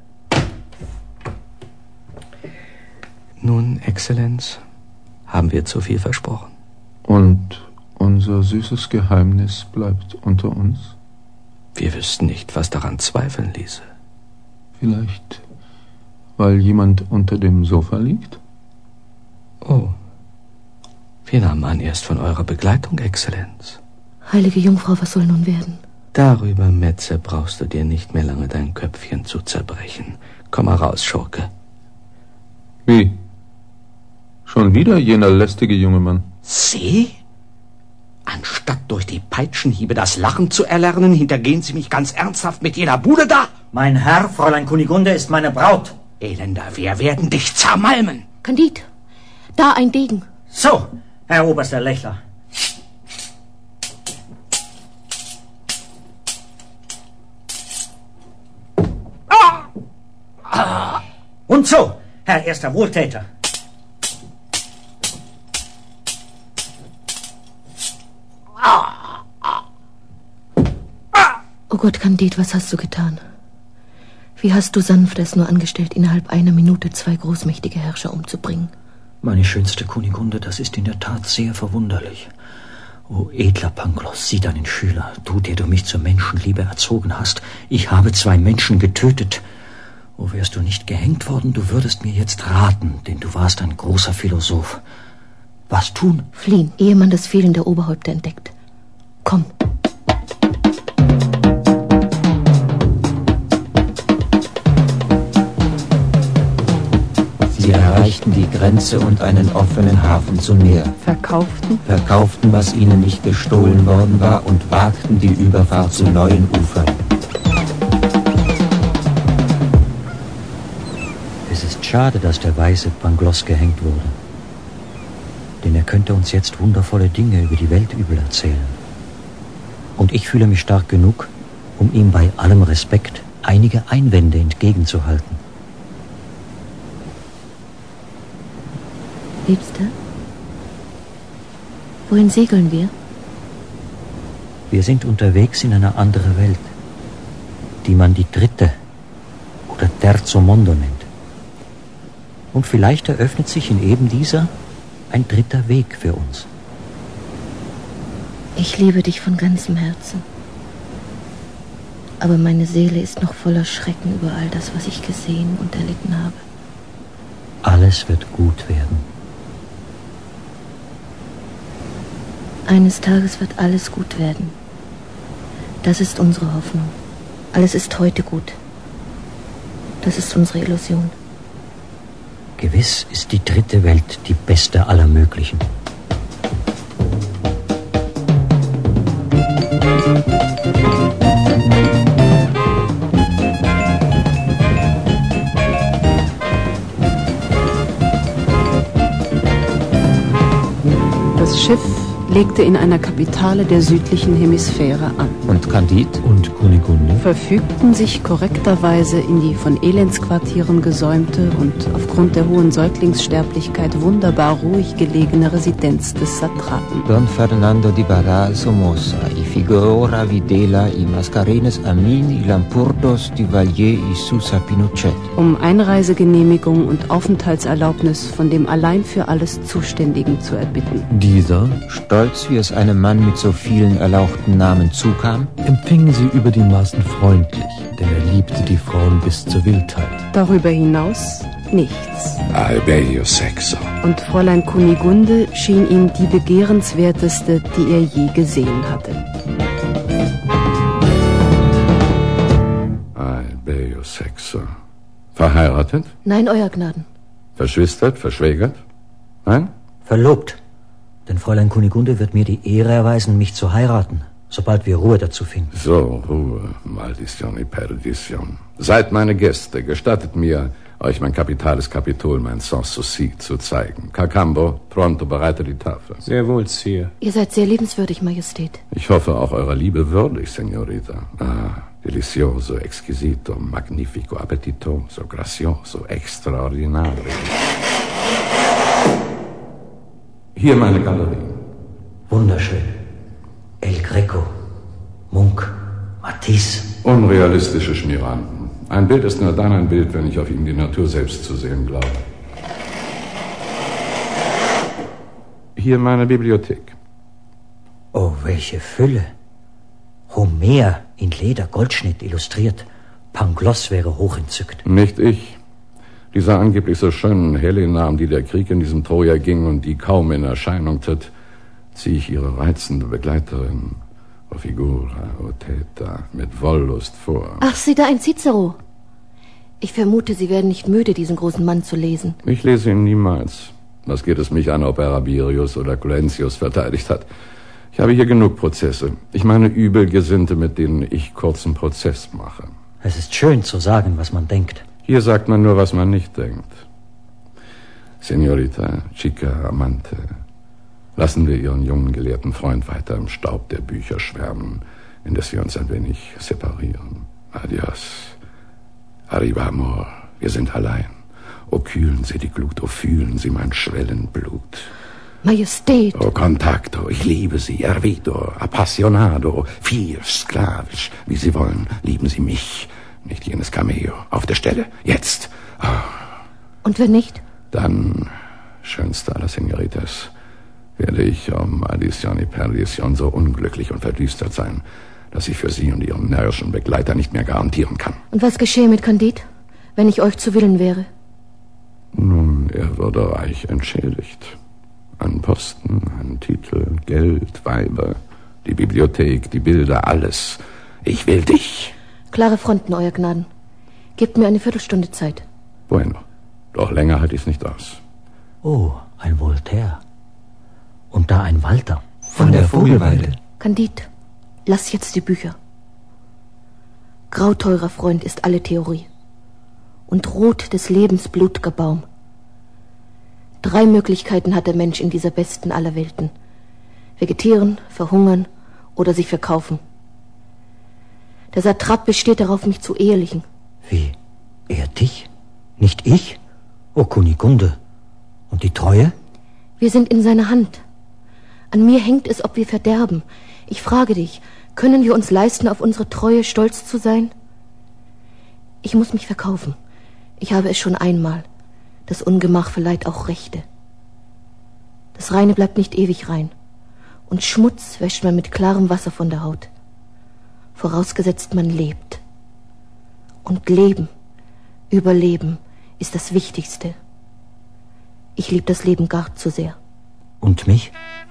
Nun, Exzellenz, haben wir zu viel versprochen. Und unser süßes Geheimnis bleibt unter uns? Wir wüssten nicht, was daran zweifeln ließe. Vielleicht, weil jemand unter dem Sofa liegt? Oh. Wir nahmen an erst von eurer Begleitung, Exzellenz. Heilige Jungfrau, was soll nun werden? Darüber, Metze, brauchst du dir nicht mehr lange dein Köpfchen zu zerbrechen. Komm mal raus, Schurke. Wie? Schon wieder jener lästige junge Mann? Sie? Anstatt durch die Peitschenhiebe das Lachen zu erlernen, hintergehen Sie mich ganz ernsthaft mit jener Bude da? Mein Herr, Fräulein Kunigunde, ist meine Braut. Elender, wir werden dich zermalmen. Candide, da ein Degen. So, Herr oberster Lächler. Ah! Und so, Herr erster Wohltäter. Oh Gott, Candide, was hast du getan? Wie hast du sanft es nur angestellt, innerhalb einer Minute zwei großmächtige Herrscher umzubringen? Meine schönste Kunigunde, das ist in der Tat sehr verwunderlich. O edler Pangloss, sieh deinen Schüler, du, der du mich zur Menschenliebe erzogen hast. Ich habe zwei Menschen getötet. O, wärst du nicht gehängt worden, du würdest mir jetzt raten, denn du warst ein großer Philosoph. Was tun? Fliehen, ehe man das Fehlen der Oberhäupter entdeckt. Komm. Sie erreichten die Grenze und einen offenen Hafen zum Meer. Verkauften? Verkauften, was ihnen nicht gestohlen worden war, und wagten die Überfahrt zu neuen Ufern. Es ist schade, dass der weise Pangloss gehängt wurde. Denn er könnte uns jetzt wundervolle Dinge über die Weltübel erzählen. Und ich fühle mich stark genug, um ihm bei allem Respekt einige Einwände entgegenzuhalten. Liebster, wohin segeln wir? Wir sind unterwegs in eine andere Welt, die man die dritte oder Terzo Mondo nennt. Und vielleicht eröffnet sich in eben dieser ein dritter Weg für uns. Ich liebe dich von ganzem Herzen. Aber meine Seele ist noch voller Schrecken über all das, was ich gesehen und erlitten habe. Alles wird gut werden. Eines Tages wird alles gut werden. Das ist unsere Hoffnung. Alles ist heute gut. Das ist unsere Illusion. Gewiss ist die dritte Welt die beste aller möglichen. Das Schiff legte in einer Kapitale der südlichen Hemisphäre an. Und Candide und Kunigunde verfügten sich korrekterweise in die von Elendsquartieren gesäumte und aufgrund der hohen Säuglingssterblichkeit wunderbar ruhig gelegene Residenz des Satrapen. Don Fernando di Barra Somoza, y Figueroa Videla, y Mascarenes Amin, y Lampurdos di Vallier, y Susa Pinochet. Um Einreisegenehmigung und Aufenthaltserlaubnis von dem allein für alles Zuständigen zu erbitten. Dieser, stolz wie es einem Mann mit so vielen erlauchten Namen zukam, empfing sie über die Maßen freundlich, denn er liebte die Frauen bis zur Wildheit. Darüber hinaus nichts. Al bello sexo. Und Fräulein Kunigunde schien ihm die begehrenswerteste, die er je gesehen hatte. Al bello sexo. Verheiratet? Nein, Euer Gnaden. Verschwistert, verschwägert? Nein? Verlobt. Denn Fräulein Kunigunde wird mir die Ehre erweisen, mich zu heiraten, sobald wir Ruhe dazu finden. So, Ruhe, Maldition y Perdition. Seid meine Gäste, gestattet mir, euch mein kapitales Kapitol, mein Sans Souci, zu zeigen. Cacambo, pronto, bereite die Tafel. Sehr wohl, Sire. Ihr seid sehr liebenswürdig, Majestät. Ich hoffe auch eurer Liebe würdig, Senorita. Ah, delicioso, exquisito, magnifico, appetitoso, gracioso, extraordinario. Hier meine Galerie. Wunderschön. El Greco, Munch, Matisse. Unrealistische Schmieranten. Ein Bild ist nur dann ein Bild, wenn ich auf ihm die Natur selbst zu sehen glaube. Hier meine Bibliothek. Oh, welche Fülle. Homer in Leder, Goldschnitt illustriert. Pangloss wäre hochentzückt. Nicht ich. Dieser angeblich so schönen Helena, um die der Krieg in diesem Troja ging und die kaum in Erscheinung tritt, ziehe ich ihre reizende Begleiterin, o Figura, o Theta, mit Wollust vor. Ach, sieh da, ein Cicero. Ich vermute, Sie werden nicht müde, diesen großen Mann zu lesen. Ich lese ihn niemals. Was geht es mich an, ob er Rabirius oder Cluentius verteidigt hat? Ich habe hier genug Prozesse. Ich meine Übelgesinnte, mit denen ich kurzen Prozess mache. Es ist schön zu sagen, was man denkt. Hier sagt man nur, was man nicht denkt. Senorita, chica, amante, lassen wir Ihren jungen, gelehrten Freund weiter im Staub der Bücher schwärmen, indes wir uns ein wenig separieren. Adios. Arriba, amor. Wir sind allein. O kühlen Sie die Glut, o fühlen Sie mein Schwellenblut. Majestät. O contacto, ich liebe Sie, ervido, appassionado, fier, sklavisch, wie Sie wollen, lieben Sie mich, nicht jenes Cameo, auf der Stelle, jetzt. Oh. Und wenn nicht? Dann, schönste aller Senoritas, werde ich um Addition y Perdition so unglücklich und verdüstert sein, dass ich für Sie und Ihren närrischen Begleiter nicht mehr garantieren kann. Und was geschehe mit Candide, wenn ich euch zu Willen wäre? Nun, er würde reich entschädigt. Ein Posten, ein Titel, Geld, Weiber, die Bibliothek, die Bilder, alles. Ich will dich. Klare Fronten, Euer Gnaden. Gebt mir eine Viertelstunde Zeit. Bueno, doch länger halte ich's nicht aus. Oh, ein Voltaire. Und da ein Walter. Von der Vogelweide. Candide, lass jetzt die Bücher. Grauteurer Freund ist alle Theorie. Und rot des Lebens blutger Baum. Drei Möglichkeiten hat der Mensch in dieser besten aller Welten. Vegetieren, verhungern oder sich verkaufen. Der Satrap besteht darauf, mich zu ehelichen. Wie? Er dich? Nicht ich? O Kunigunde. Und die Treue? Wir sind in seiner Hand. An mir hängt es, ob wir verderben. Ich frage dich, können wir uns leisten, auf unsere Treue stolz zu sein? Ich muss mich verkaufen. Ich habe es schon einmal. Das Ungemach verleiht auch Rechte. Das Reine bleibt nicht ewig rein. Und Schmutz wäscht man mit klarem Wasser von der Haut. Vorausgesetzt, man lebt. Und Leben, Überleben, ist das Wichtigste. Ich lieb das Leben gar zu sehr. Und mich?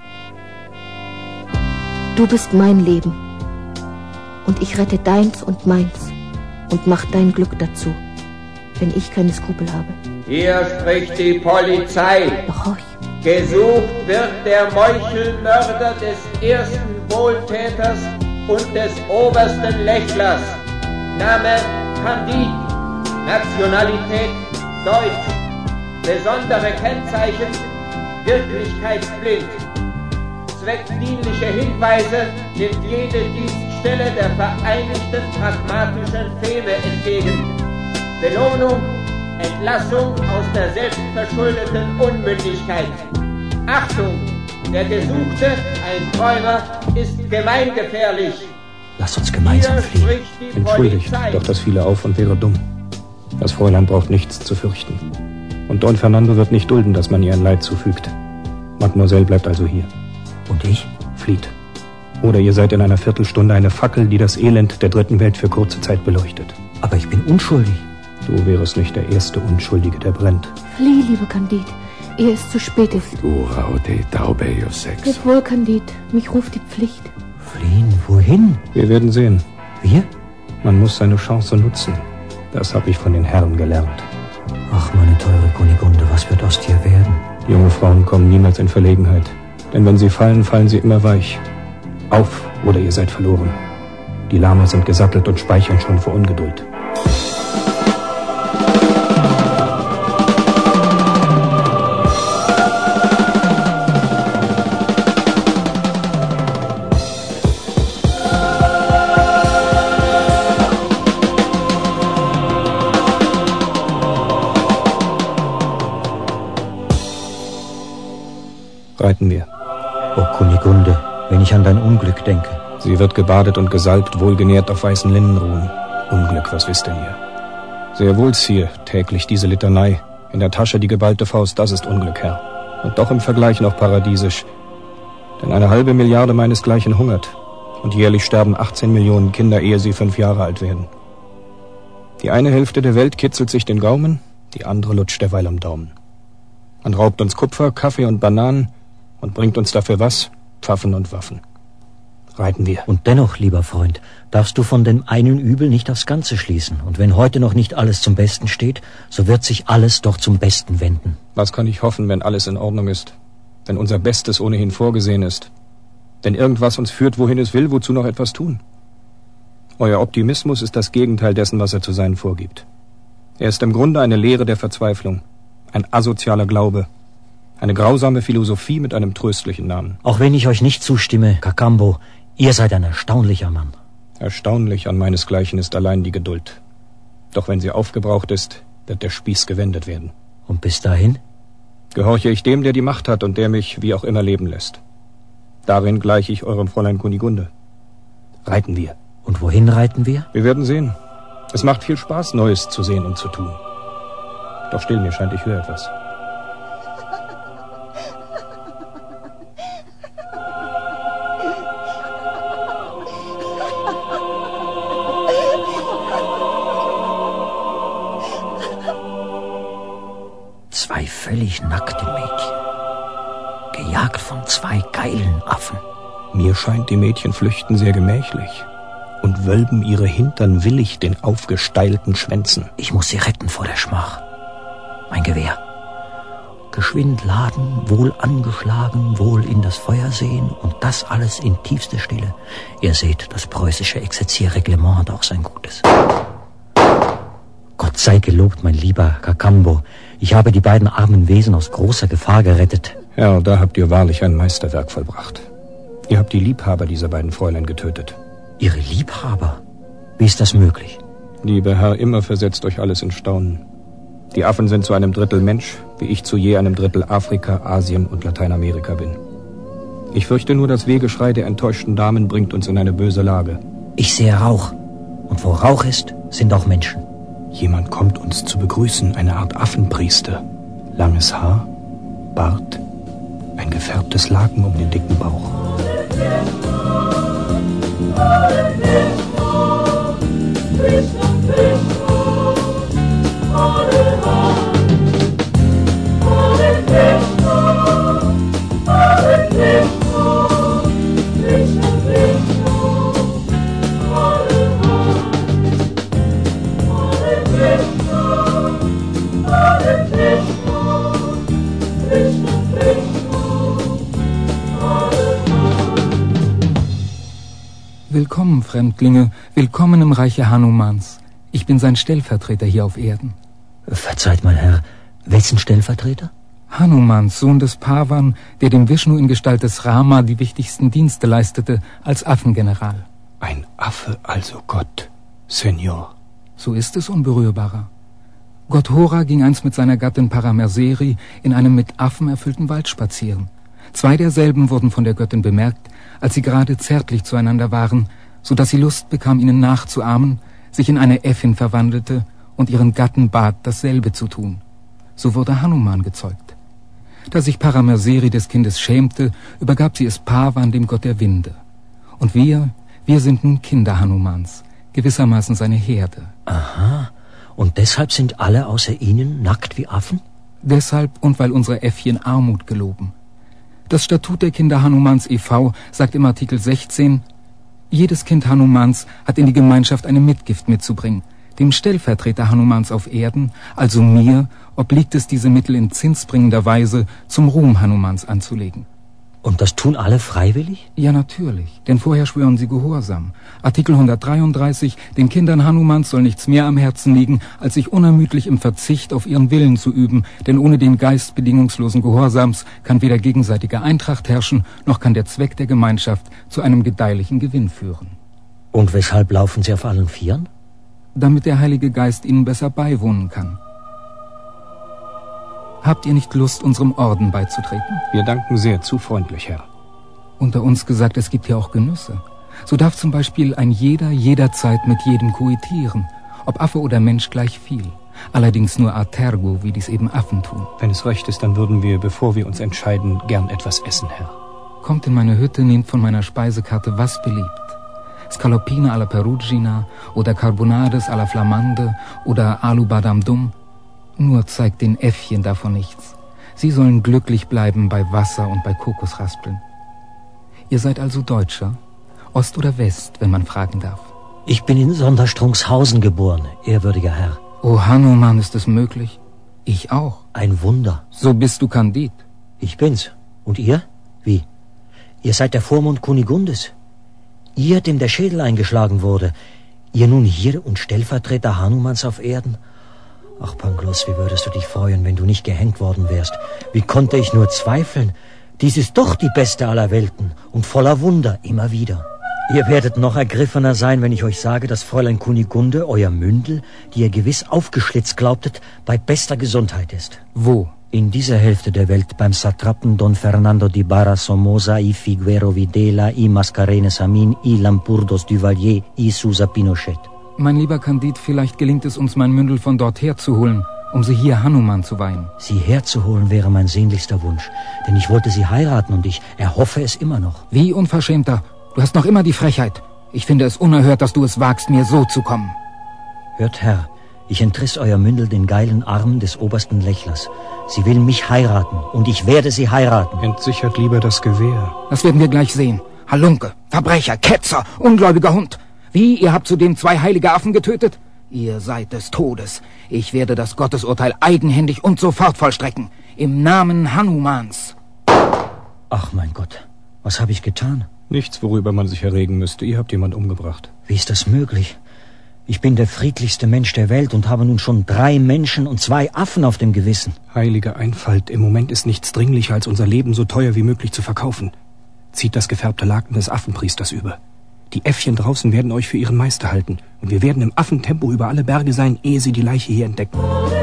Du bist mein Leben. Und ich rette deins und meins und mach dein Glück dazu, wenn ich keine Skrupel habe. Hier spricht die Polizei. Doch, gesucht wird der Meuchelmörder des ersten Wohltäters und des obersten Lächlers. Name Candide. Nationalität Deutsch. Besondere Kennzeichen wirklichkeitsblind. Zweckdienliche Hinweise nimmt jede Dienststelle der Vereinigten Pragmatischen Feme entgegen. Belohnung, Entlassung aus der selbstverschuldeten Unmündigkeit. Achtung, der Gesuchte, ein Träumer, ist gemeingefährlich. Lass uns gemeinsam fliehen. Entschuldigt, doch das fiele auf und wäre dumm. Das Fräulein braucht nichts zu fürchten. Und Don Fernando wird nicht dulden, dass man ihr ein Leid zufügt. Mademoiselle bleibt also hier. Und ich? Flieht. Oder ihr seid in einer Viertelstunde eine Fackel, die das Elend der dritten Welt für kurze Zeit beleuchtet. Aber ich bin unschuldig. Du wärest nicht der erste Unschuldige, der brennt. Flieh, lieber Candide, ehe es zu spät ist. Figura o te taube io sex. Leb wohl, Candide, mich ruft die Pflicht. Fliehen, wohin? Wir werden sehen. Wir? Man muss seine Chance nutzen. Das habe ich von den Herren gelernt. Ach, meine teure Kunigunde, was wird aus dir werden? Junge Frauen kommen niemals in Verlegenheit. Denn wenn sie fallen, fallen sie immer weich. Auf, oder ihr seid verloren. Die Lama sind gesattelt und speichern schon vor Ungeduld. Reiten wir. O Kunigunde, wenn ich an dein Unglück denke. Sie wird gebadet und gesalbt, wohlgenährt auf weißen Linnen ruhen. Unglück, was wisst denn ihr? Sehr wohl, Sire, täglich diese Litanei. In der Tasche die geballte Faust, das ist Unglück, Herr. Und doch im Vergleich noch paradiesisch. Denn eine halbe Milliarde meinesgleichen hungert. Und jährlich sterben achtzehn Millionen Kinder, ehe sie fünf Jahre alt werden. Die eine Hälfte der Welt kitzelt sich den Gaumen, die andere lutscht derweil am Daumen. Man raubt uns Kupfer, Kaffee und Bananen und bringt uns dafür was? Pfaffen und Waffen. Reiten wir. Und dennoch, lieber Freund, darfst du von dem einen Übel nicht aufs Ganze schließen. Und wenn heute noch nicht alles zum Besten steht, so wird sich alles doch zum Besten wenden. Was kann ich hoffen, wenn alles in Ordnung ist? Wenn unser Bestes ohnehin vorgesehen ist? Denn irgendwas uns führt, wohin es will, wozu noch etwas tun? Euer Optimismus ist das Gegenteil dessen, was er zu sein vorgibt. Er ist im Grunde eine Lehre der Verzweiflung. Ein asozialer Glaube. Eine grausame Philosophie mit einem tröstlichen Namen. Auch wenn ich euch nicht zustimme, Cacambo, ihr seid ein erstaunlicher Mann. Erstaunlich an meinesgleichen ist allein die Geduld. Doch wenn sie aufgebraucht ist, wird der Spieß gewendet werden. Und bis dahin? Gehorche ich dem, der die Macht hat und der mich wie auch immer leben lässt. Darin gleiche ich eurem Fräulein Kunigunde. Reiten wir. Und wohin reiten wir? Wir werden sehen. Es macht viel Spaß, Neues zu sehen und zu tun. Doch still, mir scheint, ich höre etwas. Zwei völlig nackte Mädchen. Gejagt von zwei geilen Affen. Mir scheint, die Mädchen flüchten sehr gemächlich und wölben ihre Hintern willig den aufgesteilten Schwänzen. Ich muss sie retten vor der Schmach. Mein Gewehr. Geschwind laden, wohl angeschlagen, wohl in das Feuer sehen und das alles in tiefster Stille. Ihr seht, das preußische Exerzierreglement hat auch sein Gutes. Gott sei gelobt, mein lieber Kakambo. Ich habe die beiden armen Wesen aus großer Gefahr gerettet. Ja, da habt ihr wahrlich ein Meisterwerk vollbracht. Ihr habt die Liebhaber dieser beiden Fräulein getötet. Ihre Liebhaber? Wie ist das möglich? Lieber Herr, immer versetzt euch alles in Staunen. Die Affen sind zu einem Drittel Mensch, wie ich zu je einem Drittel Afrika, Asien und Lateinamerika bin. Ich fürchte nur, das Wehgeschrei der enttäuschten Damen bringt uns in eine böse Lage. Ich sehe Rauch. Und wo Rauch ist, sind auch Menschen. Jemand kommt uns zu begrüßen, eine Art Affenpriester. Langes Haar, Bart, ein gefärbtes Laken um den dicken Bauch. Willkommen, Fremdlinge, willkommen im Reiche Hanumans. Ich bin sein Stellvertreter hier auf Erden. Verzeiht, mein Herr, welchen Stellvertreter? Hanumans, Sohn des Pavan, der dem Vishnu in Gestalt des Rama die wichtigsten Dienste leistete, als Affengeneral. Ein Affe, also Gott, Senior. So ist es, Unberührbarer. Gott Hora ging einst mit seiner Gattin Paramerseri in einem mit Affen erfüllten Wald spazieren. Zwei derselben wurden von der Göttin bemerkt, als sie gerade zärtlich zueinander waren, so dass sie Lust bekam, ihnen nachzuahmen, sich in eine Äffin verwandelte und ihren Gatten bat, dasselbe zu tun. So wurde Hanuman gezeugt. Da sich Paramerseri des Kindes schämte, übergab sie es Pavan, dem Gott der Winde. Und wir, wir sind nun Kinder Hanumans, gewissermaßen seine Herde. Aha, und deshalb sind alle außer ihnen nackt wie Affen? Deshalb und weil unsere Äffchen Armut geloben. Das Statut der Kinder Hanumans e V sagt im Artikel sechzehn, jedes Kind Hanumans hat in die Gemeinschaft eine Mitgift mitzubringen. Dem Stellvertreter Hanumans auf Erden, also mir, obliegt es, diese Mittel in zinsbringender Weise zum Ruhm Hanumans anzulegen. Und das tun alle freiwillig? Ja, natürlich, denn vorher schwören sie Gehorsam. Artikel hundertdreiunddreißig, den Kindern Hanumans soll nichts mehr am Herzen liegen, als sich unermüdlich im Verzicht auf ihren Willen zu üben, denn ohne den Geist bedingungslosen Gehorsams kann weder gegenseitige Eintracht herrschen, noch kann der Zweck der Gemeinschaft zu einem gedeihlichen Gewinn führen. Und weshalb laufen sie auf allen Vieren? Damit der Heilige Geist ihnen besser beiwohnen kann. Habt ihr nicht Lust, unserem Orden beizutreten? Wir danken sehr, zu freundlich, Herr. Unter uns gesagt, es gibt ja auch Genüsse. So darf zum Beispiel ein jeder jederzeit mit jedem koitieren, ob Affe oder Mensch gleich viel. Allerdings nur a tergo, wie dies eben Affen tun. Wenn es recht ist, dann würden wir, bevor wir uns entscheiden, gern etwas essen, Herr. Kommt in meine Hütte, nehmt von meiner Speisekarte, was beliebt. Scaloppine alla Perugina oder Carbonades alla Flamande oder Alu Badam Dum. Nur zeigt den Äffchen davon nichts. Sie sollen glücklich bleiben bei Wasser und bei Kokosraspeln. Ihr seid also Deutscher? Ost oder West, wenn man fragen darf? Ich bin in Sonderstrungshausen geboren, ehrwürdiger Herr. Oh, Hanuman, ist es möglich? Ich auch. Ein Wunder. So bist du Kandid. Ich bin's. Und ihr? Wie? Ihr seid der Vormund Kunigundes. Ihr, dem der Schädel eingeschlagen wurde. Ihr nun hier und Stellvertreter Hanumans auf Erden? Ach, Pangloss, wie würdest du dich freuen, wenn du nicht gehängt worden wärst? Wie konnte ich nur zweifeln? Dies ist doch die beste aller Welten und voller Wunder, immer wieder. Ihr werdet noch ergriffener sein, wenn ich euch sage, dass Fräulein Kunigunde, euer Mündel, die ihr gewiss aufgeschlitzt glaubtet, bei bester Gesundheit ist. Wo? In dieser Hälfte der Welt beim Satrapen Don Fernando di Barra Somoza y Figuero Videla y Mascarenes Amin y Lampurdos Duvalier y Sousa Pinochet. Mein lieber Candide, vielleicht gelingt es uns, mein Mündel von dort herzuholen, um sie hier Hanuman zu weihen. Sie herzuholen wäre mein sehnlichster Wunsch, denn ich wollte sie heiraten und ich erhoffe es immer noch. Wie Unverschämter! Du hast noch immer die Frechheit. Ich finde es unerhört, dass du es wagst, mir so zu kommen. Hört, Herr, ich entriss euer Mündel den geilen Armen des obersten Lächlers. Sie will mich heiraten und ich werde sie heiraten. Entsichert lieber das Gewehr. Das werden wir gleich sehen. Halunke, Verbrecher, Ketzer, ungläubiger Hund. Wie, ihr habt zudem zwei heilige Affen getötet? Ihr seid des Todes. Ich werde das Gottesurteil eigenhändig und sofort vollstrecken. Im Namen Hanumans. Ach mein Gott, was habe ich getan? Nichts, worüber man sich erregen müsste. Ihr habt jemand umgebracht. Wie ist das möglich? Ich bin der friedlichste Mensch der Welt und habe nun schon drei Menschen und zwei Affen auf dem Gewissen. Heilige Einfalt, im Moment ist nichts dringlicher, als unser Leben so teuer wie möglich zu verkaufen. Zieht das gefärbte Laken des Affenpriesters über. Die Äffchen draußen werden euch für ihren Meister halten. Und wir werden im Affentempo über alle Berge sein, ehe sie die Leiche hier entdecken.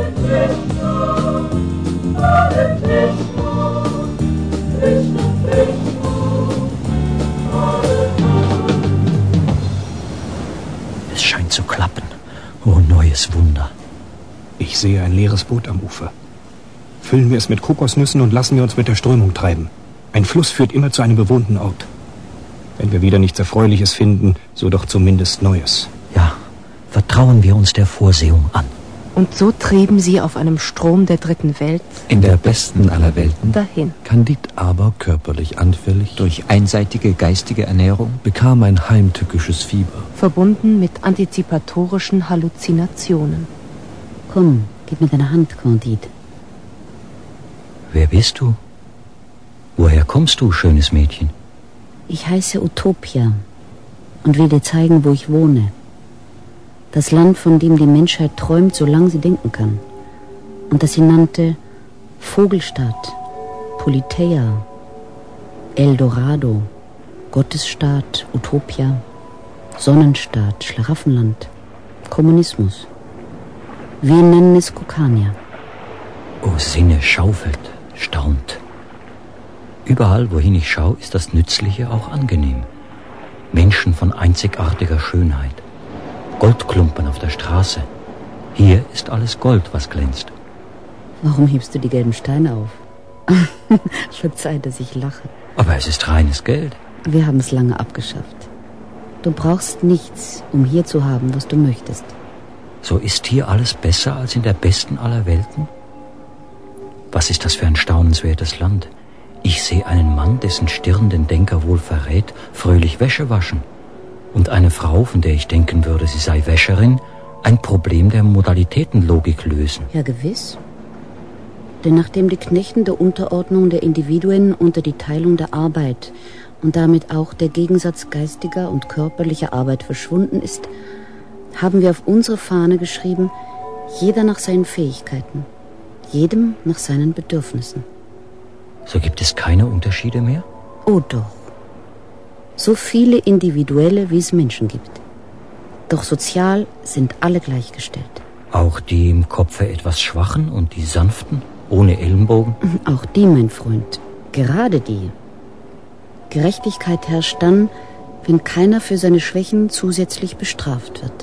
Es scheint zu klappen. Oh, neues Wunder. Ich sehe ein leeres Boot am Ufer. Füllen wir es mit Kokosnüssen und lassen wir uns mit der Strömung treiben. Ein Fluss führt immer zu einem bewohnten Ort. Wenn wir wieder nichts Erfreuliches finden, so doch zumindest Neues. Ja, vertrauen wir uns der Vorsehung an. Und so trieben sie auf einem Strom der dritten Welt, in der besten aller Welten, dahin. Candide aber, körperlich anfällig, durch einseitige geistige Ernährung, bekam ein heimtückisches Fieber. Verbunden mit antizipatorischen Halluzinationen. Komm, gib mir deine Hand, Candide. Wer bist du? Woher kommst du, schönes Mädchen? Ich heiße Utopia und will dir zeigen, wo ich wohne. Das Land, von dem die Menschheit träumt, solange sie denken kann. Und das sie nannte Vogelstadt, Politeia, Eldorado, Gottesstaat, Utopia, Sonnenstaat, Schlaraffenland, Kommunismus. Wir nennen es Kokania. O Sinne schaufelt, staunt. Überall, wohin ich schaue, ist das Nützliche auch angenehm. Menschen von einzigartiger Schönheit. Goldklumpen auf der Straße. Hier ist alles Gold, was glänzt. Warum hebst du die gelben Steine auf? Verzeih, dass ich lache. Aber es ist reines Geld. Wir haben es lange abgeschafft. Du brauchst nichts, um hier zu haben, was du möchtest. So ist hier alles besser als in der besten aller Welten? Was ist das für ein staunenswertes Land? Ich sehe einen Mann, dessen Stirn den Denker wohl verrät, fröhlich Wäsche waschen. Und eine Frau, von der ich denken würde, sie sei Wäscherin, ein Problem der Modalitätenlogik lösen. Ja, gewiss. Denn nachdem die knechtende Unterordnung der Individuen unter die Teilung der Arbeit und damit auch der Gegensatz geistiger und körperlicher Arbeit verschwunden ist, haben wir auf unsere Fahne geschrieben, jeder nach seinen Fähigkeiten, jedem nach seinen Bedürfnissen. So gibt es keine Unterschiede mehr? Oh doch. So viele Individuelle, wie es Menschen gibt. Doch sozial sind alle gleichgestellt. Auch die im Kopfe etwas Schwachen und die Sanften, ohne Ellenbogen? Auch die, mein Freund. Gerade die. Gerechtigkeit herrscht dann, wenn keiner für seine Schwächen zusätzlich bestraft wird.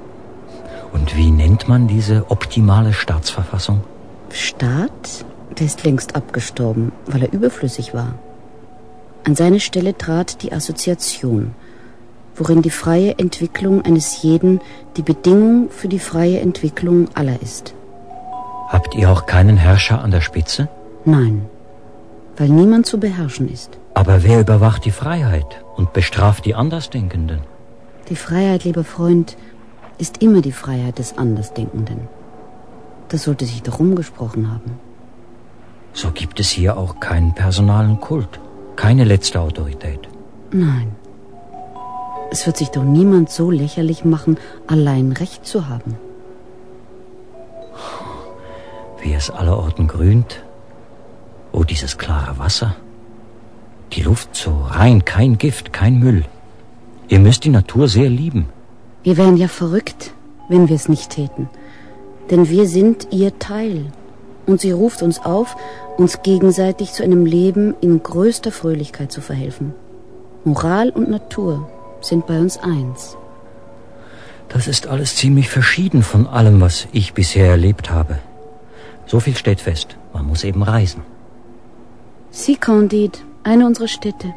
Und wie nennt man diese optimale Staatsverfassung? Staat? Der ist längst abgestorben, weil er überflüssig war. An seine Stelle trat die Assoziation, worin die freie Entwicklung eines jeden die Bedingung für die freie Entwicklung aller ist. Habt ihr auch keinen Herrscher an der Spitze? Nein, weil niemand zu beherrschen ist. Aber wer überwacht die Freiheit und bestraft die Andersdenkenden? Die Freiheit, lieber Freund, ist immer die Freiheit des Andersdenkenden. Das sollte sich doch rumgesprochen haben. So gibt es hier auch keinen personalen Kult, keine letzte Autorität. Nein. Es wird sich doch niemand so lächerlich machen, allein Recht zu haben. Wie es allerorten grünt. Oh, dieses klare Wasser. Die Luft so rein, kein Gift, kein Müll. Ihr müsst die Natur sehr lieben. Wir wären ja verrückt, wenn wir es nicht täten. Denn wir sind ihr Teil. Und sie ruft uns auf, uns gegenseitig zu einem Leben in größter Fröhlichkeit zu verhelfen. Moral und Natur sind bei uns eins. Das ist alles ziemlich verschieden von allem, was ich bisher erlebt habe. So viel steht fest. Man muss eben reisen. Sie, Candide, eine unserer Städte.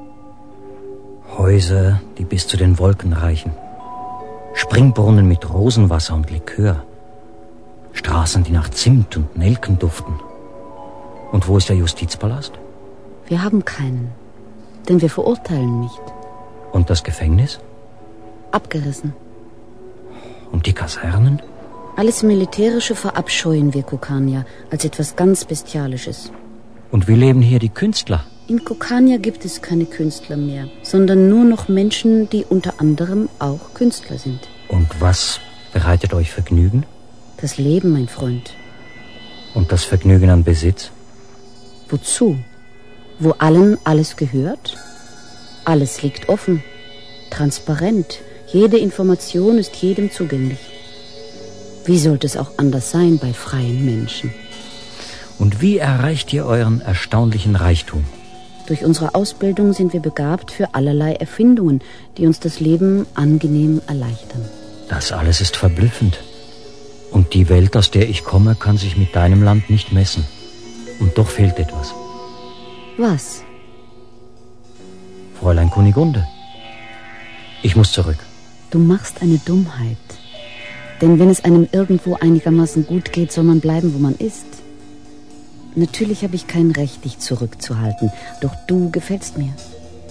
Häuser, die bis zu den Wolken reichen. Springbrunnen mit Rosenwasser und Likör. Straßen, die nach Zimt und Nelken duften. Und wo ist der Justizpalast? Wir haben keinen, denn wir verurteilen nicht. Und das Gefängnis? Abgerissen. Und die Kasernen? Alles Militärische verabscheuen wir Kokania als etwas ganz Bestialisches. Und wie leben hier die Künstler? In Kokania gibt es keine Künstler mehr, sondern nur noch Menschen, die unter anderem auch Künstler sind. Und was bereitet euch Vergnügen? Das Leben, mein Freund. Und das Vergnügen an Besitz? Wozu? Wo allen alles gehört? Alles liegt offen, transparent. Jede Information ist jedem zugänglich. Wie sollte es auch anders sein bei freien Menschen? Und wie erreicht ihr euren erstaunlichen Reichtum? Durch unsere Ausbildung sind wir begabt für allerlei Erfindungen, die uns das Leben angenehm erleichtern. Das alles ist verblüffend. Und die Welt, aus der ich komme, kann sich mit deinem Land nicht messen. Und doch fehlt etwas. Was? Fräulein Kunigunde. Ich muss zurück. Du machst eine Dummheit. Denn wenn es einem irgendwo einigermaßen gut geht, soll man bleiben, wo man ist. Natürlich habe ich kein Recht, dich zurückzuhalten, doch du gefällst mir.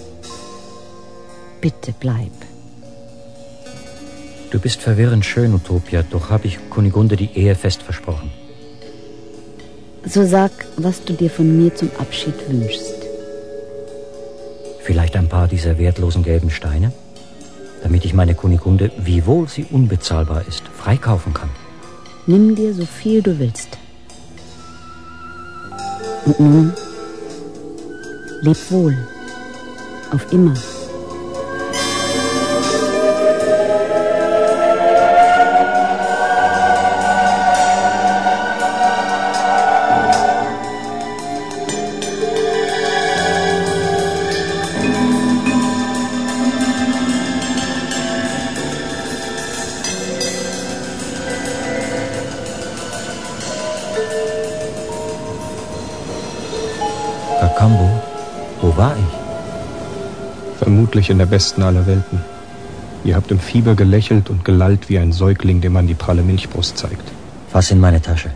Bitte bleib. Du bist verwirrend schön, Utopia, doch habe ich Kunigunde die Ehe fest versprochen. So sag, was du dir von mir zum Abschied wünschst. Vielleicht ein paar dieser wertlosen gelben Steine? Damit ich meine Kunigunde, wiewohl sie unbezahlbar ist, freikaufen kann. Nimm dir so viel du willst. Und nun, leb wohl, auf immer. Kakambo, wo war ich? Vermutlich in der besten aller Welten. Ihr habt im Fieber gelächelt und gelallt wie ein Säugling, dem man die pralle Milchbrust zeigt. Was in meine Tasche?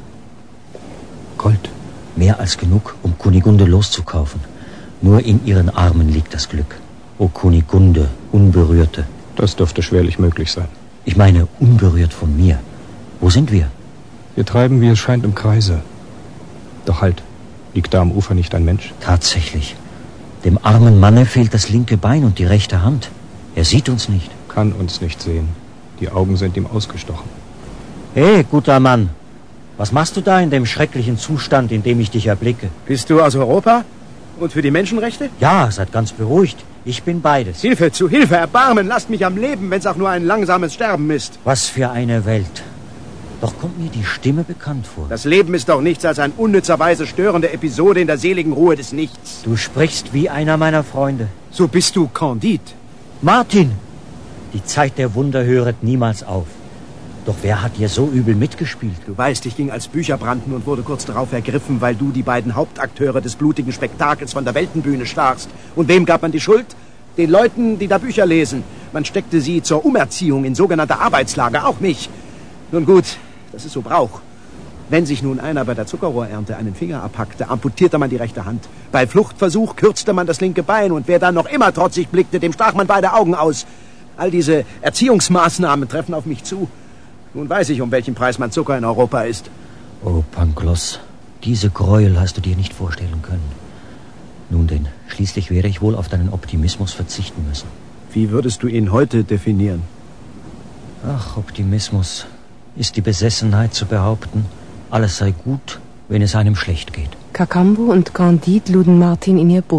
Gold. Mehr als genug, um Kunigunde loszukaufen. Nur in ihren Armen liegt das Glück. O Kunigunde, Unberührte. Das dürfte schwerlich möglich sein. Ich meine, unberührt von mir. Wo sind wir? Wir treiben, wie es scheint, im Kreise. Doch halt, liegt da am Ufer nicht ein Mensch? Tatsächlich. Dem armen Manne fehlt das linke Bein und die rechte Hand. Er sieht uns nicht. Kann uns nicht sehen. Die Augen sind ihm ausgestochen. Hey, guter Mann. Was machst du da in dem schrecklichen Zustand, in dem ich dich erblicke? Bist du aus Europa? Und für die Menschenrechte? Ja, seid ganz beruhigt. Ich bin beides. Hilfe, zu Hilfe, Erbarmen, lasst mich am Leben, wenn es auch nur ein langsames Sterben ist. Was für eine Welt. Doch kommt mir die Stimme bekannt vor. Das Leben ist doch nichts als eine unnützerweise störende Episode in der seligen Ruhe des Nichts. Du sprichst wie einer meiner Freunde. So bist du Candide. Martin! Die Zeit der Wunder höret niemals auf. Doch wer hat dir so übel mitgespielt? Du weißt, ich ging als Bücherbranden und wurde kurz darauf ergriffen, weil du die beiden Hauptakteure des blutigen Spektakels von der Weltenbühne stachst. Und wem gab man die Schuld? Den Leuten, die da Bücher lesen. Man steckte sie zur Umerziehung in sogenannte Arbeitslager, auch mich. Nun gut, das ist so Brauch. Wenn sich nun einer bei der Zuckerrohrernte einen Finger abhackte, amputierte man die rechte Hand. Bei Fluchtversuch kürzte man das linke Bein und wer dann noch immer trotzig blickte, dem stach man beide Augen aus. All diese Erziehungsmaßnahmen treffen auf mich zu. Nun weiß ich, um welchen Preis man Zucker in Europa ist. Oh, Pangloss, diese Gräuel hast du dir nicht vorstellen können. Nun denn, schließlich werde ich wohl auf deinen Optimismus verzichten müssen. Wie würdest du ihn heute definieren? Ach, Optimismus ist die Besessenheit zu behaupten, alles sei gut, wenn es einem schlecht geht. Kakambo und Candide luden Martin in ihr Boot.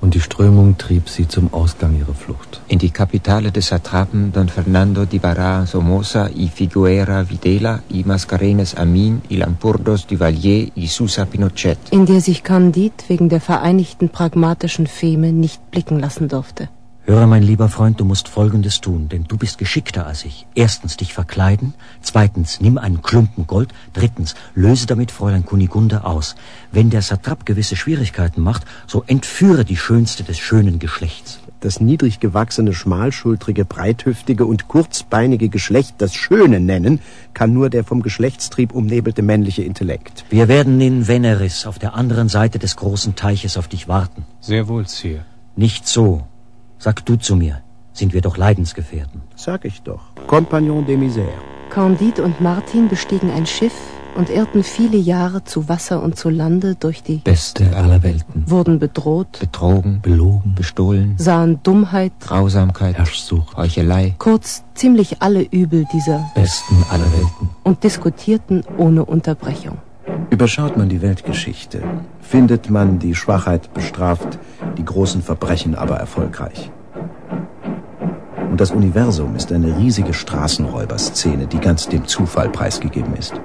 und die Strömung trieb sie zum Ausgang ihrer Flucht. In die Kapitale des Satrapen Don Fernando di Barra Somoza y Figuera Videla y Mascarenes Amin y Lampurdos Duvalier y Susa Pinochet. In der sich Candide wegen der vereinigten pragmatischen Feme nicht blicken lassen durfte. Höre, mein lieber Freund, du musst Folgendes tun, denn du bist geschickter als ich. Erstens dich verkleiden, zweitens nimm einen Klumpen Gold, drittens löse damit Fräulein Kunigunde aus. Wenn der Satrap gewisse Schwierigkeiten macht, so entführe die Schönste des schönen Geschlechts. Das niedrig gewachsene, schmalschultrige, breithüftige und kurzbeinige Geschlecht das Schöne nennen, kann nur der vom Geschlechtstrieb umnebelte männliche Intellekt. Wir werden in Veneris auf der anderen Seite des großen Teiches auf dich warten. Sehr wohl, Sire. Nicht so. Sag du zu mir, sind wir doch Leidensgefährten. Sag ich doch. Compagnon de misère. Candide und Martin bestiegen ein Schiff und irrten viele Jahre zu Wasser und zu Lande durch die beste aller Welten, wurden bedroht, betrogen, belogen, bestohlen, sahen Dummheit, Grausamkeit, Herrschsucht, Heuchelei, kurz ziemlich alle Übel dieser besten aller Welten und diskutierten ohne Unterbrechung. Überschaut man die Weltgeschichte, findet man die Schwachheit bestraft, die großen Verbrechen aber erfolgreich. Und das Universum ist eine riesige Straßenräuberszene, die ganz dem Zufall preisgegeben ist.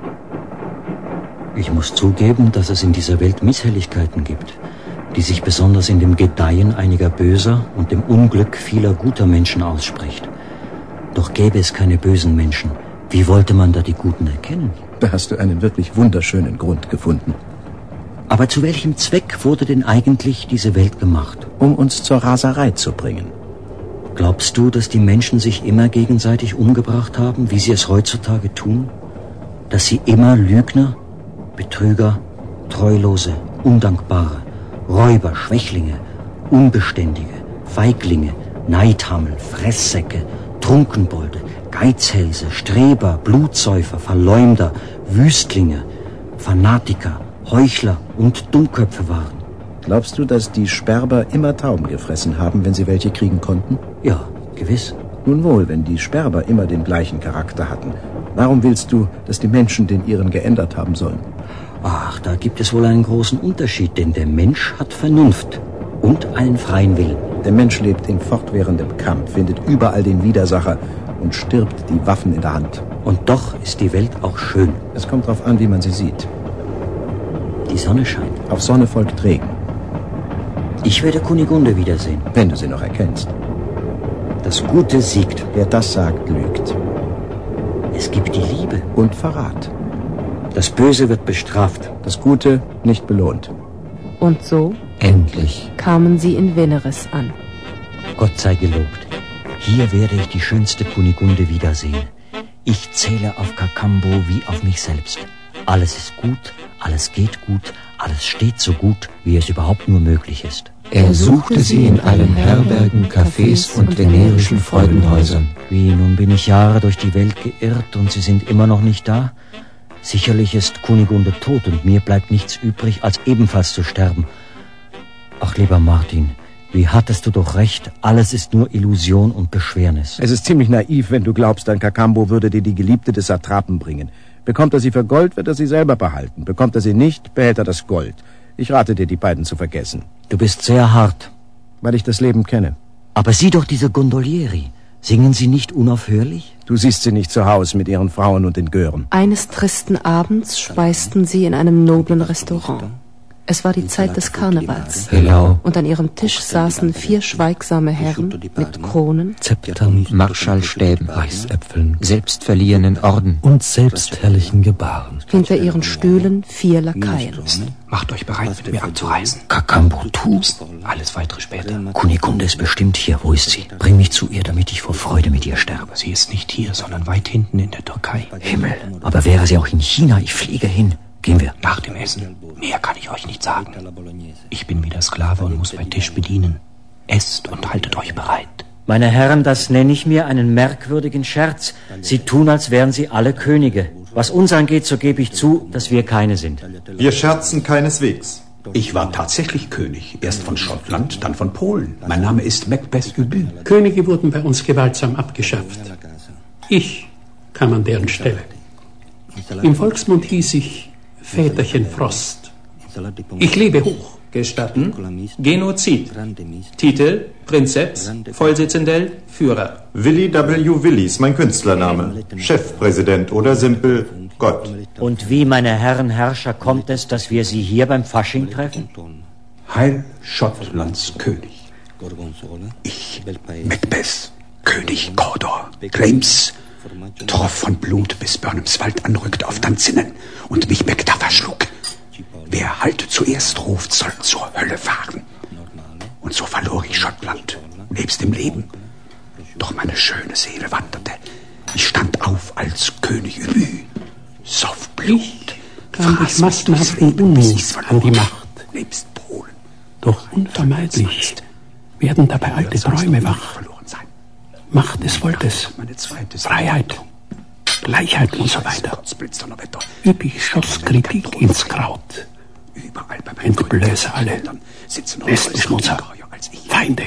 Ich muss zugeben, dass es in dieser Welt Misshelligkeiten gibt, die sich besonders in dem Gedeihen einiger Böser und dem Unglück vieler guter Menschen ausspricht. Doch gäbe es keine bösen Menschen, wie wollte man da die Guten erkennen? Da hast du einen wirklich wunderschönen Grund gefunden. Aber zu welchem Zweck wurde denn eigentlich diese Welt gemacht? Um uns zur Raserei zu bringen. Glaubst du, dass die Menschen sich immer gegenseitig umgebracht haben, wie sie es heutzutage tun? Dass sie immer Lügner, Betrüger, Treulose, Undankbare, Räuber, Schwächlinge, Unbeständige, Feiglinge, Neidhammel, Fresssäcke, Trunkenbolde, Geizhälse, Streber, Blutsäufer, Verleumder, Wüstlinge, Fanatiker, Heuchler und Dummköpfe waren? Glaubst du, dass die Sperber immer Tauben gefressen haben, wenn sie welche kriegen konnten? Ja, gewiss. Nun wohl, wenn die Sperber immer den gleichen Charakter hatten, warum willst du, dass die Menschen den ihren geändert haben sollen? Ach, da gibt es wohl einen großen Unterschied, denn der Mensch hat Vernunft und einen freien Willen. Der Mensch lebt in fortwährendem Kampf, findet überall den Widersacher und stirbt die Waffen in der Hand. Und doch ist die Welt auch schön. Es kommt darauf an, wie man sie sieht. Die Sonne scheint. Auf Sonne folgt Regen. Ich werde Kunigunde wiedersehen. Wenn du sie noch erkennst. Das Gute siegt. Wer das sagt, lügt. Es gibt die Liebe. Und Verrat. Das Böse wird bestraft. Das Gute nicht belohnt. Und so endlich kamen sie in Veneris an. Gott sei gelobt. Hier werde ich die schönste Kunigunde wiedersehen. Ich zähle auf Kakambo wie auf mich selbst. Alles ist gut, alles geht gut, alles steht so gut, wie es überhaupt nur möglich ist. Er suchte sie in allen Herbergen, Cafés und venerischen Freudenhäusern. Wie, nun bin ich Jahre durch die Welt geirrt und sie sind immer noch nicht da? Sicherlich ist Kunigunde tot und mir bleibt nichts übrig, als ebenfalls zu sterben. Ach, lieber Martin, wie hattest du doch recht, alles ist nur Illusion und Beschwernis. Es ist ziemlich naiv, wenn du glaubst, dein Kakambo würde dir die Geliebte des Satrapen bringen. Bekommt er sie für Gold, wird er sie selber behalten. Bekommt er sie nicht, behält er das Gold. Ich rate dir, die beiden zu vergessen. Du bist sehr hart. Weil ich das Leben kenne. Aber sieh doch diese Gondolieri. Singen sie nicht unaufhörlich? Du siehst sie nicht zu Hause mit ihren Frauen und den Gören. Eines tristen Abends speisten sie in einem noblen Restaurant. Es war die Zeit des Karnevals. Hello. Und an ihrem Tisch saßen vier schweigsame Herren mit Kronen, Zeptern, Marschallstäben, Weißäpfeln, selbstverliehenen Orden und selbstherrlichen Gebaren. Hinter ihren Stühlen vier Lakaien. Macht euch bereit, mit mir abzureisen. Kakambo, tu. Alles weitere später. Kunigunde ist bestimmt hier. Wo ist sie? Bring mich zu ihr, damit ich vor Freude mit ihr sterbe. Sie ist nicht hier, sondern weit hinten in der Türkei. Himmel, aber wäre sie auch in China? Ich fliege hin. Gehen wir. Nach dem Essen. Mehr kann ich euch nicht sagen. Ich bin wieder Sklave und muss bei Tisch bedienen. Esst und haltet euch bereit. Meine Herren, das nenne ich mir einen merkwürdigen Scherz. Sie tun, als wären sie alle Könige. Was uns angeht, so gebe ich zu, dass wir keine sind. Wir scherzen keineswegs. Ich war tatsächlich König. Erst von Schottland, dann von Polen. Mein Name ist Macbeth Ubu. Könige wurden bei uns gewaltsam abgeschafft. Ich kam an deren Stelle. Im Volksmund hieß ich Väterchen Frost. Ich lebe hoch. Gestatten? Genozid. Titel? Prinzeps. Vollsitzendell? Führer. Willy W. Willis, mein Künstlername. Chefpräsident oder simpel Gott. Und wie, meine Herren Herrscher, kommt es, dass wir Sie hier beim Fasching treffen? Heil Schottlands König. Ich, Macbeth, König Cawdor, Claims, Torf von Blut bis Burnhams Wald anrückte auf Danzinnen und mich Macduff verschlug. Wer halt zuerst ruft, soll zur Hölle fahren. Und so verlor ich Schottland, nebst dem Leben. Doch meine schöne Seele wanderte. Ich stand auf als König Übü. Sauf Blut. Kam durch massenhaften Unmut an die Macht. Nebst Polen. Doch unvermeidlich werden dabei alte Träume wach. Macht des Volkes, Freiheit, Gleichheit und so weiter. Übi schoss Kritik ins Kraut. Entblöße alle, Lesbenschmutzer, Feinde.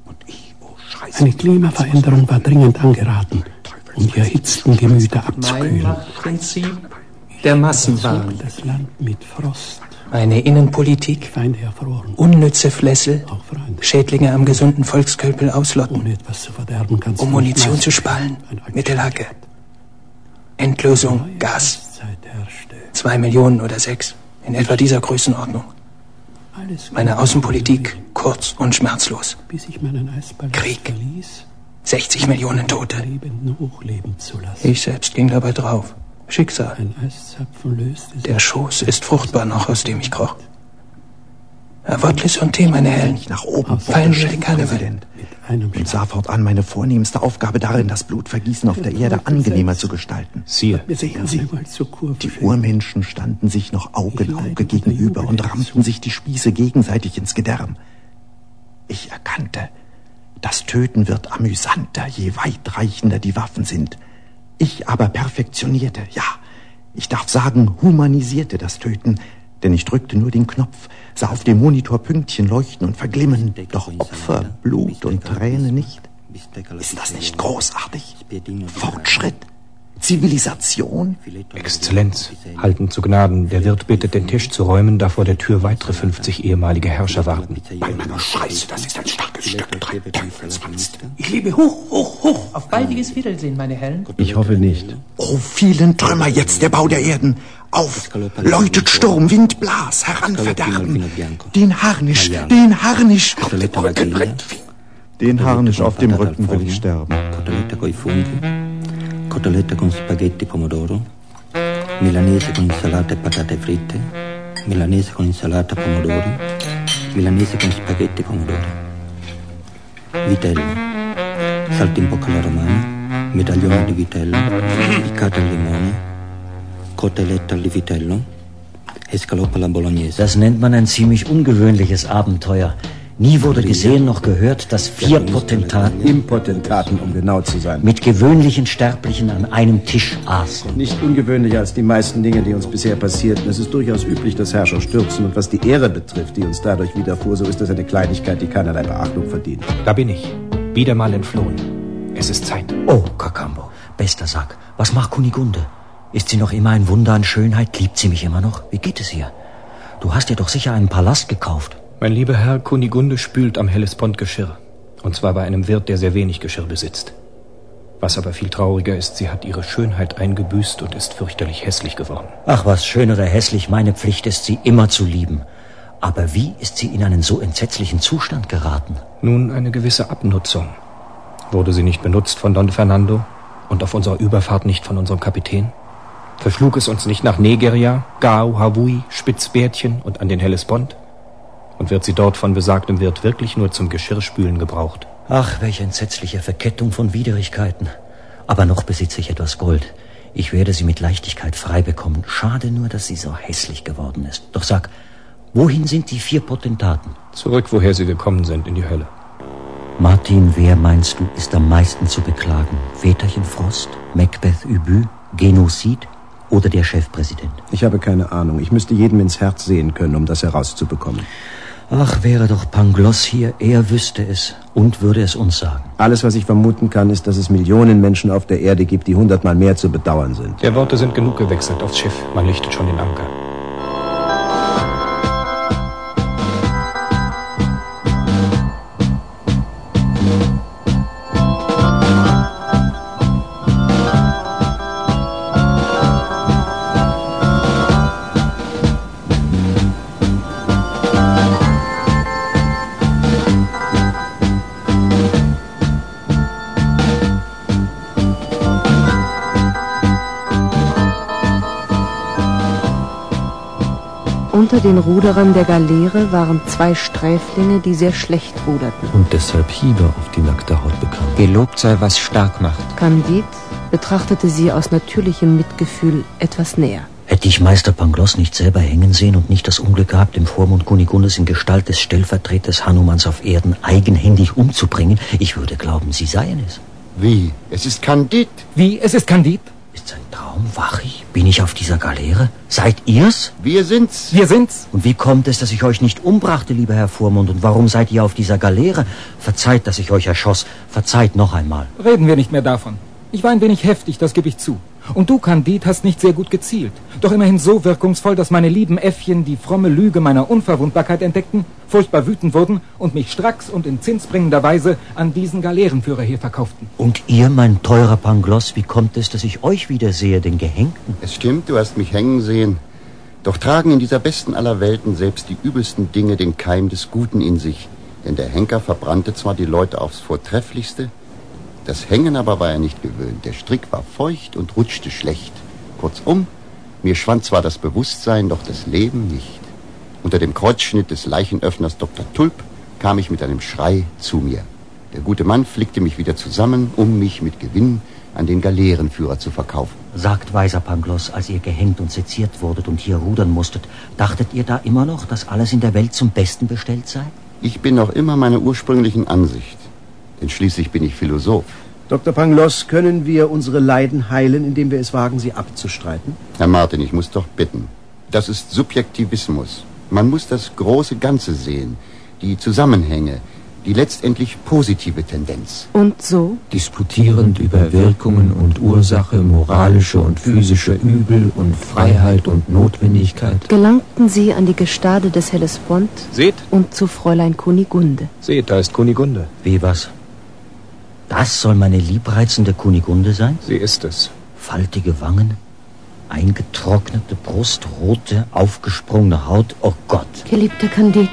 Eine Klimaveränderung war dringend angeraten, um die erhitzten Gemüter abzukühlen. Mein Machtprinzip der Massenwahn. Das Land mit Frost. Eine Innenpolitik, Feinde erfroren. unnütze Flessel, Schädlinge am gesunden Volkskörper auslotten, Ohne etwas zu verderben, kannst um du nicht Munition meistern. zu spallen, Mittelhacke, Endlösung, Gas, zwei Millionen oder sechs, in etwa dieser Größenordnung. Meine Außenpolitik kurz und schmerzlos. Bis ich meinen Eisball Krieg, verließ, sechzig Millionen Tote. Lebenden hochleben zu lassen. Ich selbst ging dabei drauf. Schicksal. Ein Eiszapfen löste sich. Der Schoß ist fruchtbar noch, aus dem ich kroch. Herr Wortlis und Tee, meine Herren, nach oben fallen mir die Karneval. Und sah fortan meine vornehmste Aufgabe darin, das Blutvergießen auf der Erde angenehmer zu gestalten. Sire, Sehen Sie mal zur Kurve. Die Urmenschen standen sich noch Auge in Auge gegenüber und rammten sich die Spieße gegenseitig ins Gedärm. Ich erkannte, das Töten wird amüsanter, je weitreichender die Waffen sind. Ich aber perfektionierte, ja, ich darf sagen, humanisierte das Töten, denn ich drückte nur den Knopf, sah auf dem Monitor Pünktchen leuchten und verglimmen, doch Opfer, Blut und Träne nicht. Ist das nicht großartig? Fortschritt? Zivilisation? Exzellenz, halten zu Gnaden. Der Wirt bittet, den Tisch zu räumen, da vor der Tür weitere fünfzig ehemalige Herrscher warten. Bei meiner Scheiße, das ist ein starkes Stück Teufelswanst. Ich liebe hoch, hoch, hoch. Auf baldiges Wiedersehen, meine Herren. Ich hoffe nicht. Oh, vielen Trümmer jetzt der Bau der Erden. Auf, läutet Sturm, Wind, Blas, heranverderben. Den Harnisch, den Harnisch auf dem Rücken. Den Harnisch auf dem Rücken will ich sterben. Cotoletta con spaghetti pomodoro, milanese con insalata e patate fritte, milanese con insalata pomodoro, milanese con spaghetti pomodoro. Vitello, salto in bocca alla romana, medaglione di vitello, piccata al limone, cotoletta al vitello e scalopa alla bolognese. Das nennt man ein ziemlich ungewöhnliches Abenteuer. Nie wurde gesehen noch gehört, dass vier Potentaten, Impotentaten, um genau zu sein, mit gewöhnlichen Sterblichen an einem Tisch aßen. Nicht ungewöhnlicher als die meisten Dinge, die uns bisher passierten. Es ist durchaus üblich, dass Herrscher stürzen. Und was die Ehre betrifft, die uns dadurch widerfuhr, so ist das eine Kleinigkeit, die keinerlei Beachtung verdient. Da bin ich. Wieder mal entflohen. Es ist Zeit. Oh, Kakambo, bester Sack. Was macht Kunigunde? Ist sie noch immer ein Wunder an Schönheit? Liebt sie mich immer noch? Wie geht es ihr? Du hast ihr doch sicher einen Palast gekauft. Mein lieber Herr, Kunigunde spült am Hellespont Geschirr. Und zwar bei einem Wirt, der sehr wenig Geschirr besitzt. Was aber viel trauriger ist, sie hat ihre Schönheit eingebüßt und ist fürchterlich hässlich geworden. Ach, was schön oder hässlich, meine Pflicht ist, sie immer zu lieben. Aber wie ist sie in einen so entsetzlichen Zustand geraten? Nun, eine gewisse Abnutzung. Wurde sie nicht benutzt von Don Fernando und auf unserer Überfahrt nicht von unserem Kapitän? Verschlug es uns nicht nach Negeria, Gao, Hawaii, Spitzbärtchen und an den Hellespont? Und wird sie dort von besagtem Wirt wirklich nur zum Geschirrspülen gebraucht? Ach, welche entsetzliche Verkettung von Widrigkeiten. Aber noch besitze ich etwas Gold. Ich werde sie mit Leichtigkeit frei bekommen. Schade nur, dass sie so hässlich geworden ist. Doch sag, wohin sind die vier Potentaten? Zurück, woher sie gekommen sind, in die Hölle. Martin, wer meinst du, ist am meisten zu beklagen? Väterchen Frost, Macbeth Übü, Genozid oder der Chefpräsident? Ich habe keine Ahnung. Ich müsste jedem ins Herz sehen können, um das herauszubekommen. Ach, wäre doch Pangloss hier, er wüsste es und würde es uns sagen. Alles, was ich vermuten kann, ist, dass es Millionen Menschen auf der Erde gibt, die hundertmal mehr zu bedauern sind. Der Worte sind genug gewechselt aufs Schiff. Man lichtet schon den Anker. Unter den Ruderern der Galeere waren zwei Sträflinge, die sehr schlecht ruderten. Und deshalb Hiebe auf die nackte Haut bekamen. Gelobt sei, was stark macht. Candide betrachtete sie aus natürlichem Mitgefühl etwas näher. Hätte ich Meister Pangloss nicht selber hängen sehen und nicht das Unglück gehabt, im Vormund Kunigundes in Gestalt des Stellvertreters Hanumans auf Erden eigenhändig umzubringen, ich würde glauben, Sie seien es. Wie? Es ist Candide. Wie? Es ist Candide? Ist ein Traum? Wach ich? Bin ich auf dieser Galeere? Seid ihr's? Wir sind's. Wir sind's. Und wie kommt es, dass ich euch nicht umbrachte, lieber Herr Vormund? Und warum seid ihr auf dieser Galeere? Verzeiht, dass ich euch erschoss. Verzeiht noch einmal. Reden wir nicht mehr davon. Ich war ein wenig heftig, das gebe ich zu. Und du, Candide, hast nicht sehr gut gezielt. Doch immerhin so wirkungsvoll, dass meine lieben Äffchen die fromme Lüge meiner Unverwundbarkeit entdeckten, furchtbar wütend wurden und mich stracks und in zinsbringender Weise an diesen Galeerenführer hier verkauften. Und ihr, mein teurer Pangloss, wie kommt es, dass ich euch wiedersehe, den Gehängten? Es stimmt, du hast mich hängen sehen. Doch tragen in dieser besten aller Welten selbst die übelsten Dinge den Keim des Guten in sich. Denn der Henker verbrannte zwar die Leute aufs Vortrefflichste, das Hängen aber war er nicht gewöhnt. Der Strick war feucht und rutschte schlecht. Kurzum, mir schwand zwar das Bewusstsein, doch das Leben nicht. Unter dem Kreuzschnitt des Leichenöffners Doktor Tulp kam ich mit einem Schrei zu mir. Der gute Mann flickte mich wieder zusammen, um mich mit Gewinn an den Galeerenführer zu verkaufen. Sagt, weiser Pangloss, als ihr gehängt und seziert wurdet und hier rudern musstet, dachtet ihr da immer noch, dass alles in der Welt zum Besten bestellt sei? Ich bin noch immer meiner ursprünglichen Ansicht. Denn schließlich bin ich Philosoph. Doktor Pangloss, können wir unsere Leiden heilen, indem wir es wagen, sie abzustreiten? Herr Martin, ich muss doch bitten. Das ist Subjektivismus. Man muss das große Ganze sehen, die Zusammenhänge, die letztendlich positive Tendenz. Und so? Disputierend über Wirkungen und Ursache, moralische und physische Übel und Freiheit und Notwendigkeit, gelangten sie an die Gestade des Hellespont. Seht. Und zu Fräulein Kunigunde. Seht, da ist Kunigunde. Wie was? Das soll meine liebreizende Kunigunde sein? Sie ist es. Faltige Wangen, eingetrocknete Brust, rote, aufgesprungene Haut. Oh Gott. Geliebter Candide.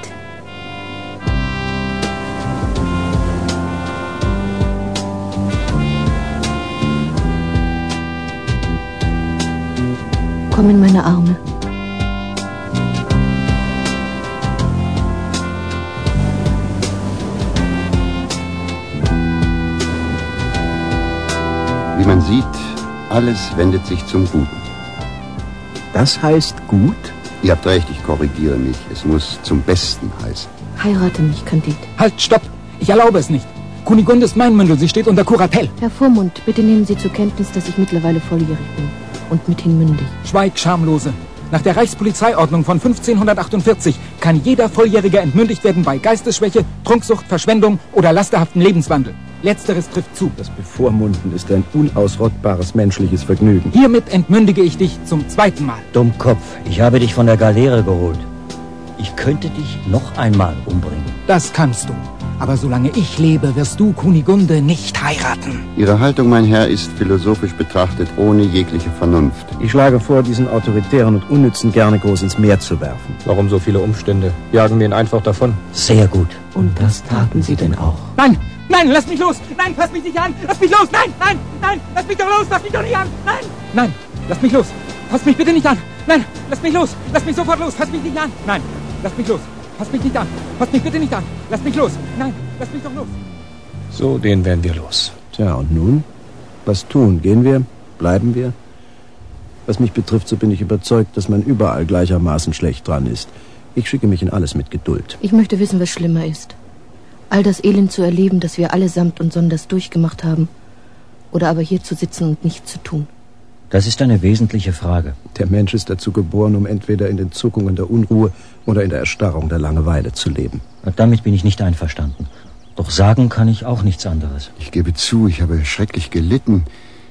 Komm in meine Arme. Wie man sieht, alles wendet sich zum Guten. Das heißt gut? Ihr habt recht, ich korrigiere mich. Es muss zum Besten heißen. Heirate mich, Candide. Halt, stopp! Ich erlaube es nicht. Kunigunde ist mein Mündel, sie steht unter Kuratel. Herr Vormund, bitte nehmen Sie zur Kenntnis, dass ich mittlerweile volljährig bin. Und mithin mündig. Schweig, Schamlose. Nach der Reichspolizeiordnung von fünfzehnhundertachtundvierzig kann jeder Volljährige entmündigt werden bei Geistesschwäche, Trunksucht, Verschwendung oder lasterhaften Lebenswandel. Letzteres trifft zu. Das Bevormunden ist ein unausrottbares menschliches Vergnügen. Hiermit entmündige ich dich zum zweiten Mal. Dummkopf, ich habe dich von der Galeere geholt. Ich könnte dich noch einmal umbringen. Das kannst du. Aber solange ich lebe, wirst du Kunigunde nicht heiraten. Ihre Haltung, mein Herr, ist philosophisch betrachtet ohne jegliche Vernunft. Ich schlage vor, diesen autoritären und unnützen Gernegroß ins Meer zu werfen. Warum so viele Umstände? Jagen wir ihn einfach davon. Sehr gut. Und das taten sie denn auch. Nein, nein, lass mich los! Nein, fass mich nicht an! Lass mich los! Nein, nein, nein! Lass mich doch los! Lass mich doch nicht an! Nein! Nein, lass mich los! Fass mich bitte nicht an! Nein, lass mich los! Lass mich sofort los! Fass mich nicht an! Nein, lass mich los! Fass mich nicht an! Fass mich bitte nicht an! Lass mich los! Nein, lass mich doch los! So, den werden wir los. Tja, und nun? Was tun? Gehen wir? Bleiben wir? Was mich betrifft, so bin ich überzeugt, dass man überall gleichermaßen schlecht dran ist. Ich schicke mich in alles mit Geduld. Ich möchte wissen, was schlimmer ist. All das Elend zu erleben, das wir allesamt und sonders durchgemacht haben. Oder aber hier zu sitzen und nichts zu tun. Das ist eine wesentliche Frage. Der Mensch ist dazu geboren, um entweder in den Zuckungen der Unruhe oder in der Erstarrung der Langeweile zu leben. Damit bin ich nicht einverstanden. Doch sagen kann ich auch nichts anderes. Ich gebe zu, ich habe schrecklich gelitten.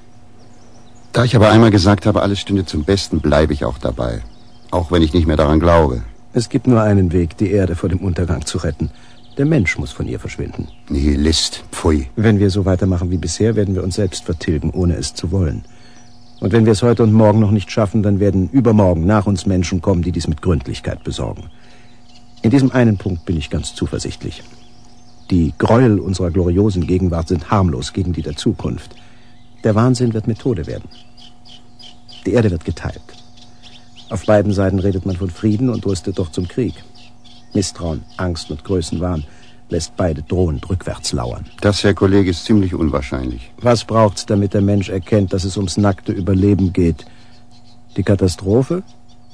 Da ich aber einmal gesagt habe, alles stünde zum Besten, bleibe ich auch dabei. Auch wenn ich nicht mehr daran glaube. Es gibt nur einen Weg, die Erde vor dem Untergang zu retten. Der Mensch muss von ihr verschwinden. Nihilist, pfui. Wenn wir so weitermachen wie bisher, werden wir uns selbst vertilgen, ohne es zu wollen. Und wenn wir es heute und morgen noch nicht schaffen, dann werden übermorgen nach uns Menschen kommen, die dies mit Gründlichkeit besorgen. In diesem einen Punkt bin ich ganz zuversichtlich. Die Gräuel unserer gloriosen Gegenwart sind harmlos gegen die der Zukunft. Der Wahnsinn wird Methode werden. Die Erde wird geteilt. Auf beiden Seiten redet man von Frieden und rüstet doch zum Krieg. Misstrauen, Angst und Größenwahn lässt beide drohend rückwärts lauern. Das, Herr Kollege, ist ziemlich unwahrscheinlich. Was braucht's, damit der Mensch erkennt, dass es ums nackte Überleben geht? Die Katastrophe?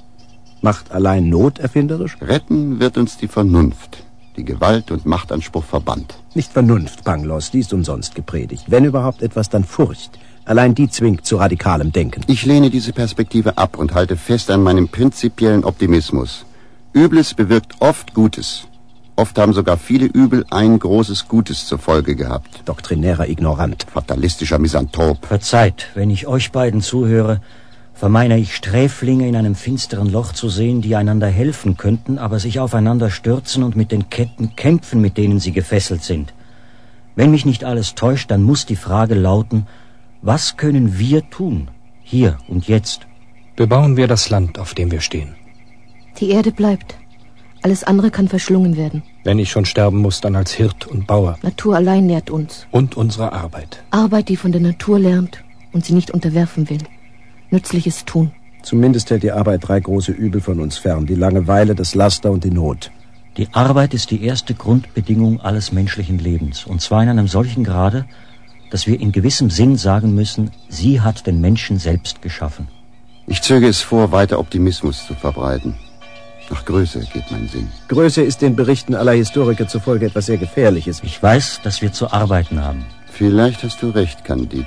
Macht allein Not erfinderisch? Retten wird uns die Vernunft, die Gewalt und Machtanspruch verbannt. Nicht Vernunft, Pangloss, die ist umsonst gepredigt. Wenn überhaupt etwas, dann Furcht. Allein die zwingt zu radikalem Denken. Ich lehne diese Perspektive ab und halte fest an meinem prinzipiellen Optimismus. Übles bewirkt oft Gutes. Oft haben sogar viele Übel ein großes Gutes zur Folge gehabt. Doktrinärer Ignorant. Fatalistischer Misanthrop. Verzeiht, wenn ich euch beiden zuhöre, vermeine ich Sträflinge in einem finsteren Loch zu sehen, die einander helfen könnten, aber sich aufeinander stürzen und mit den Ketten kämpfen, mit denen sie gefesselt sind. Wenn mich nicht alles täuscht, dann muss die Frage lauten, was können wir tun, hier und jetzt? Bebauen wir das Land, auf dem wir stehen. Die Erde bleibt. Alles andere kann verschlungen werden. Wenn ich schon sterben muss, dann als Hirt und Bauer. Natur allein nährt uns. Und unsere Arbeit. Arbeit, die von der Natur lernt und sie nicht unterwerfen will. Nützliches tun. Zumindest hält die Arbeit drei große Übel von uns fern. Die Langeweile, das Laster und die Not. Die Arbeit ist die erste Grundbedingung alles menschlichen Lebens. Und zwar in einem solchen Grade, dass wir in gewissem Sinn sagen müssen, sie hat den Menschen selbst geschaffen. Ich zöge es vor, weiter Optimismus zu verbreiten. Nach Größe geht mein Sinn. Größe ist den Berichten aller Historiker zufolge etwas sehr Gefährliches. Ich weiß, dass wir zu arbeiten haben. Vielleicht hast du recht, Candide.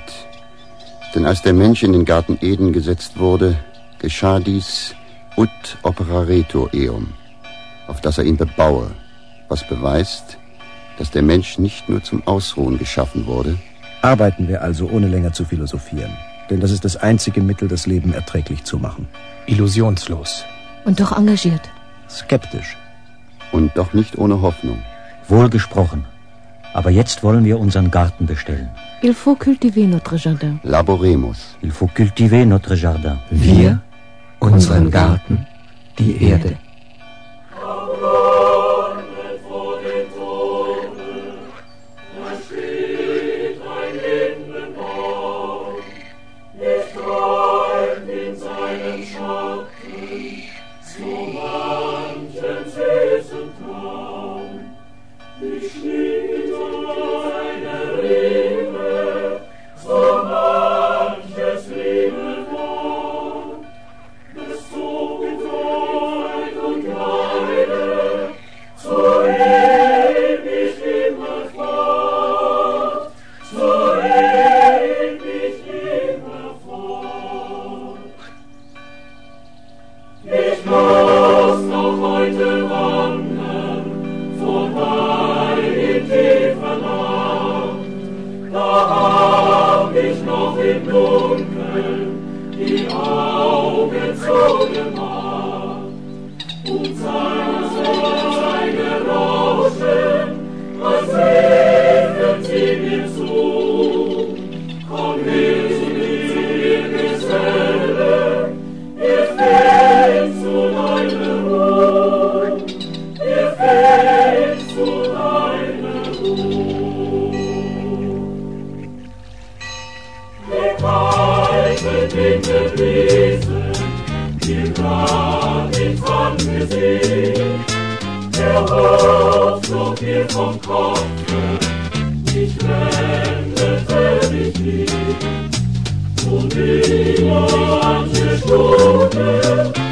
Denn als der Mensch in den Garten Eden gesetzt wurde, geschah dies ut operaretur eum, auf dass er ihn bebaue, was beweist, dass der Mensch nicht nur zum Ausruhen geschaffen wurde. Arbeiten wir also, ohne länger zu philosophieren. Denn das ist das einzige Mittel, das Leben erträglich zu machen. Illusionslos. Und doch engagiert. Skeptisch. Und doch nicht ohne Hoffnung. Wohlgesprochen. Aber jetzt wollen wir unseren Garten bestellen. Il faut cultiver notre jardin. Laboremus. Il faut cultiver notre jardin. Wir, unseren Garten, die Erde. Und wie manche Stunde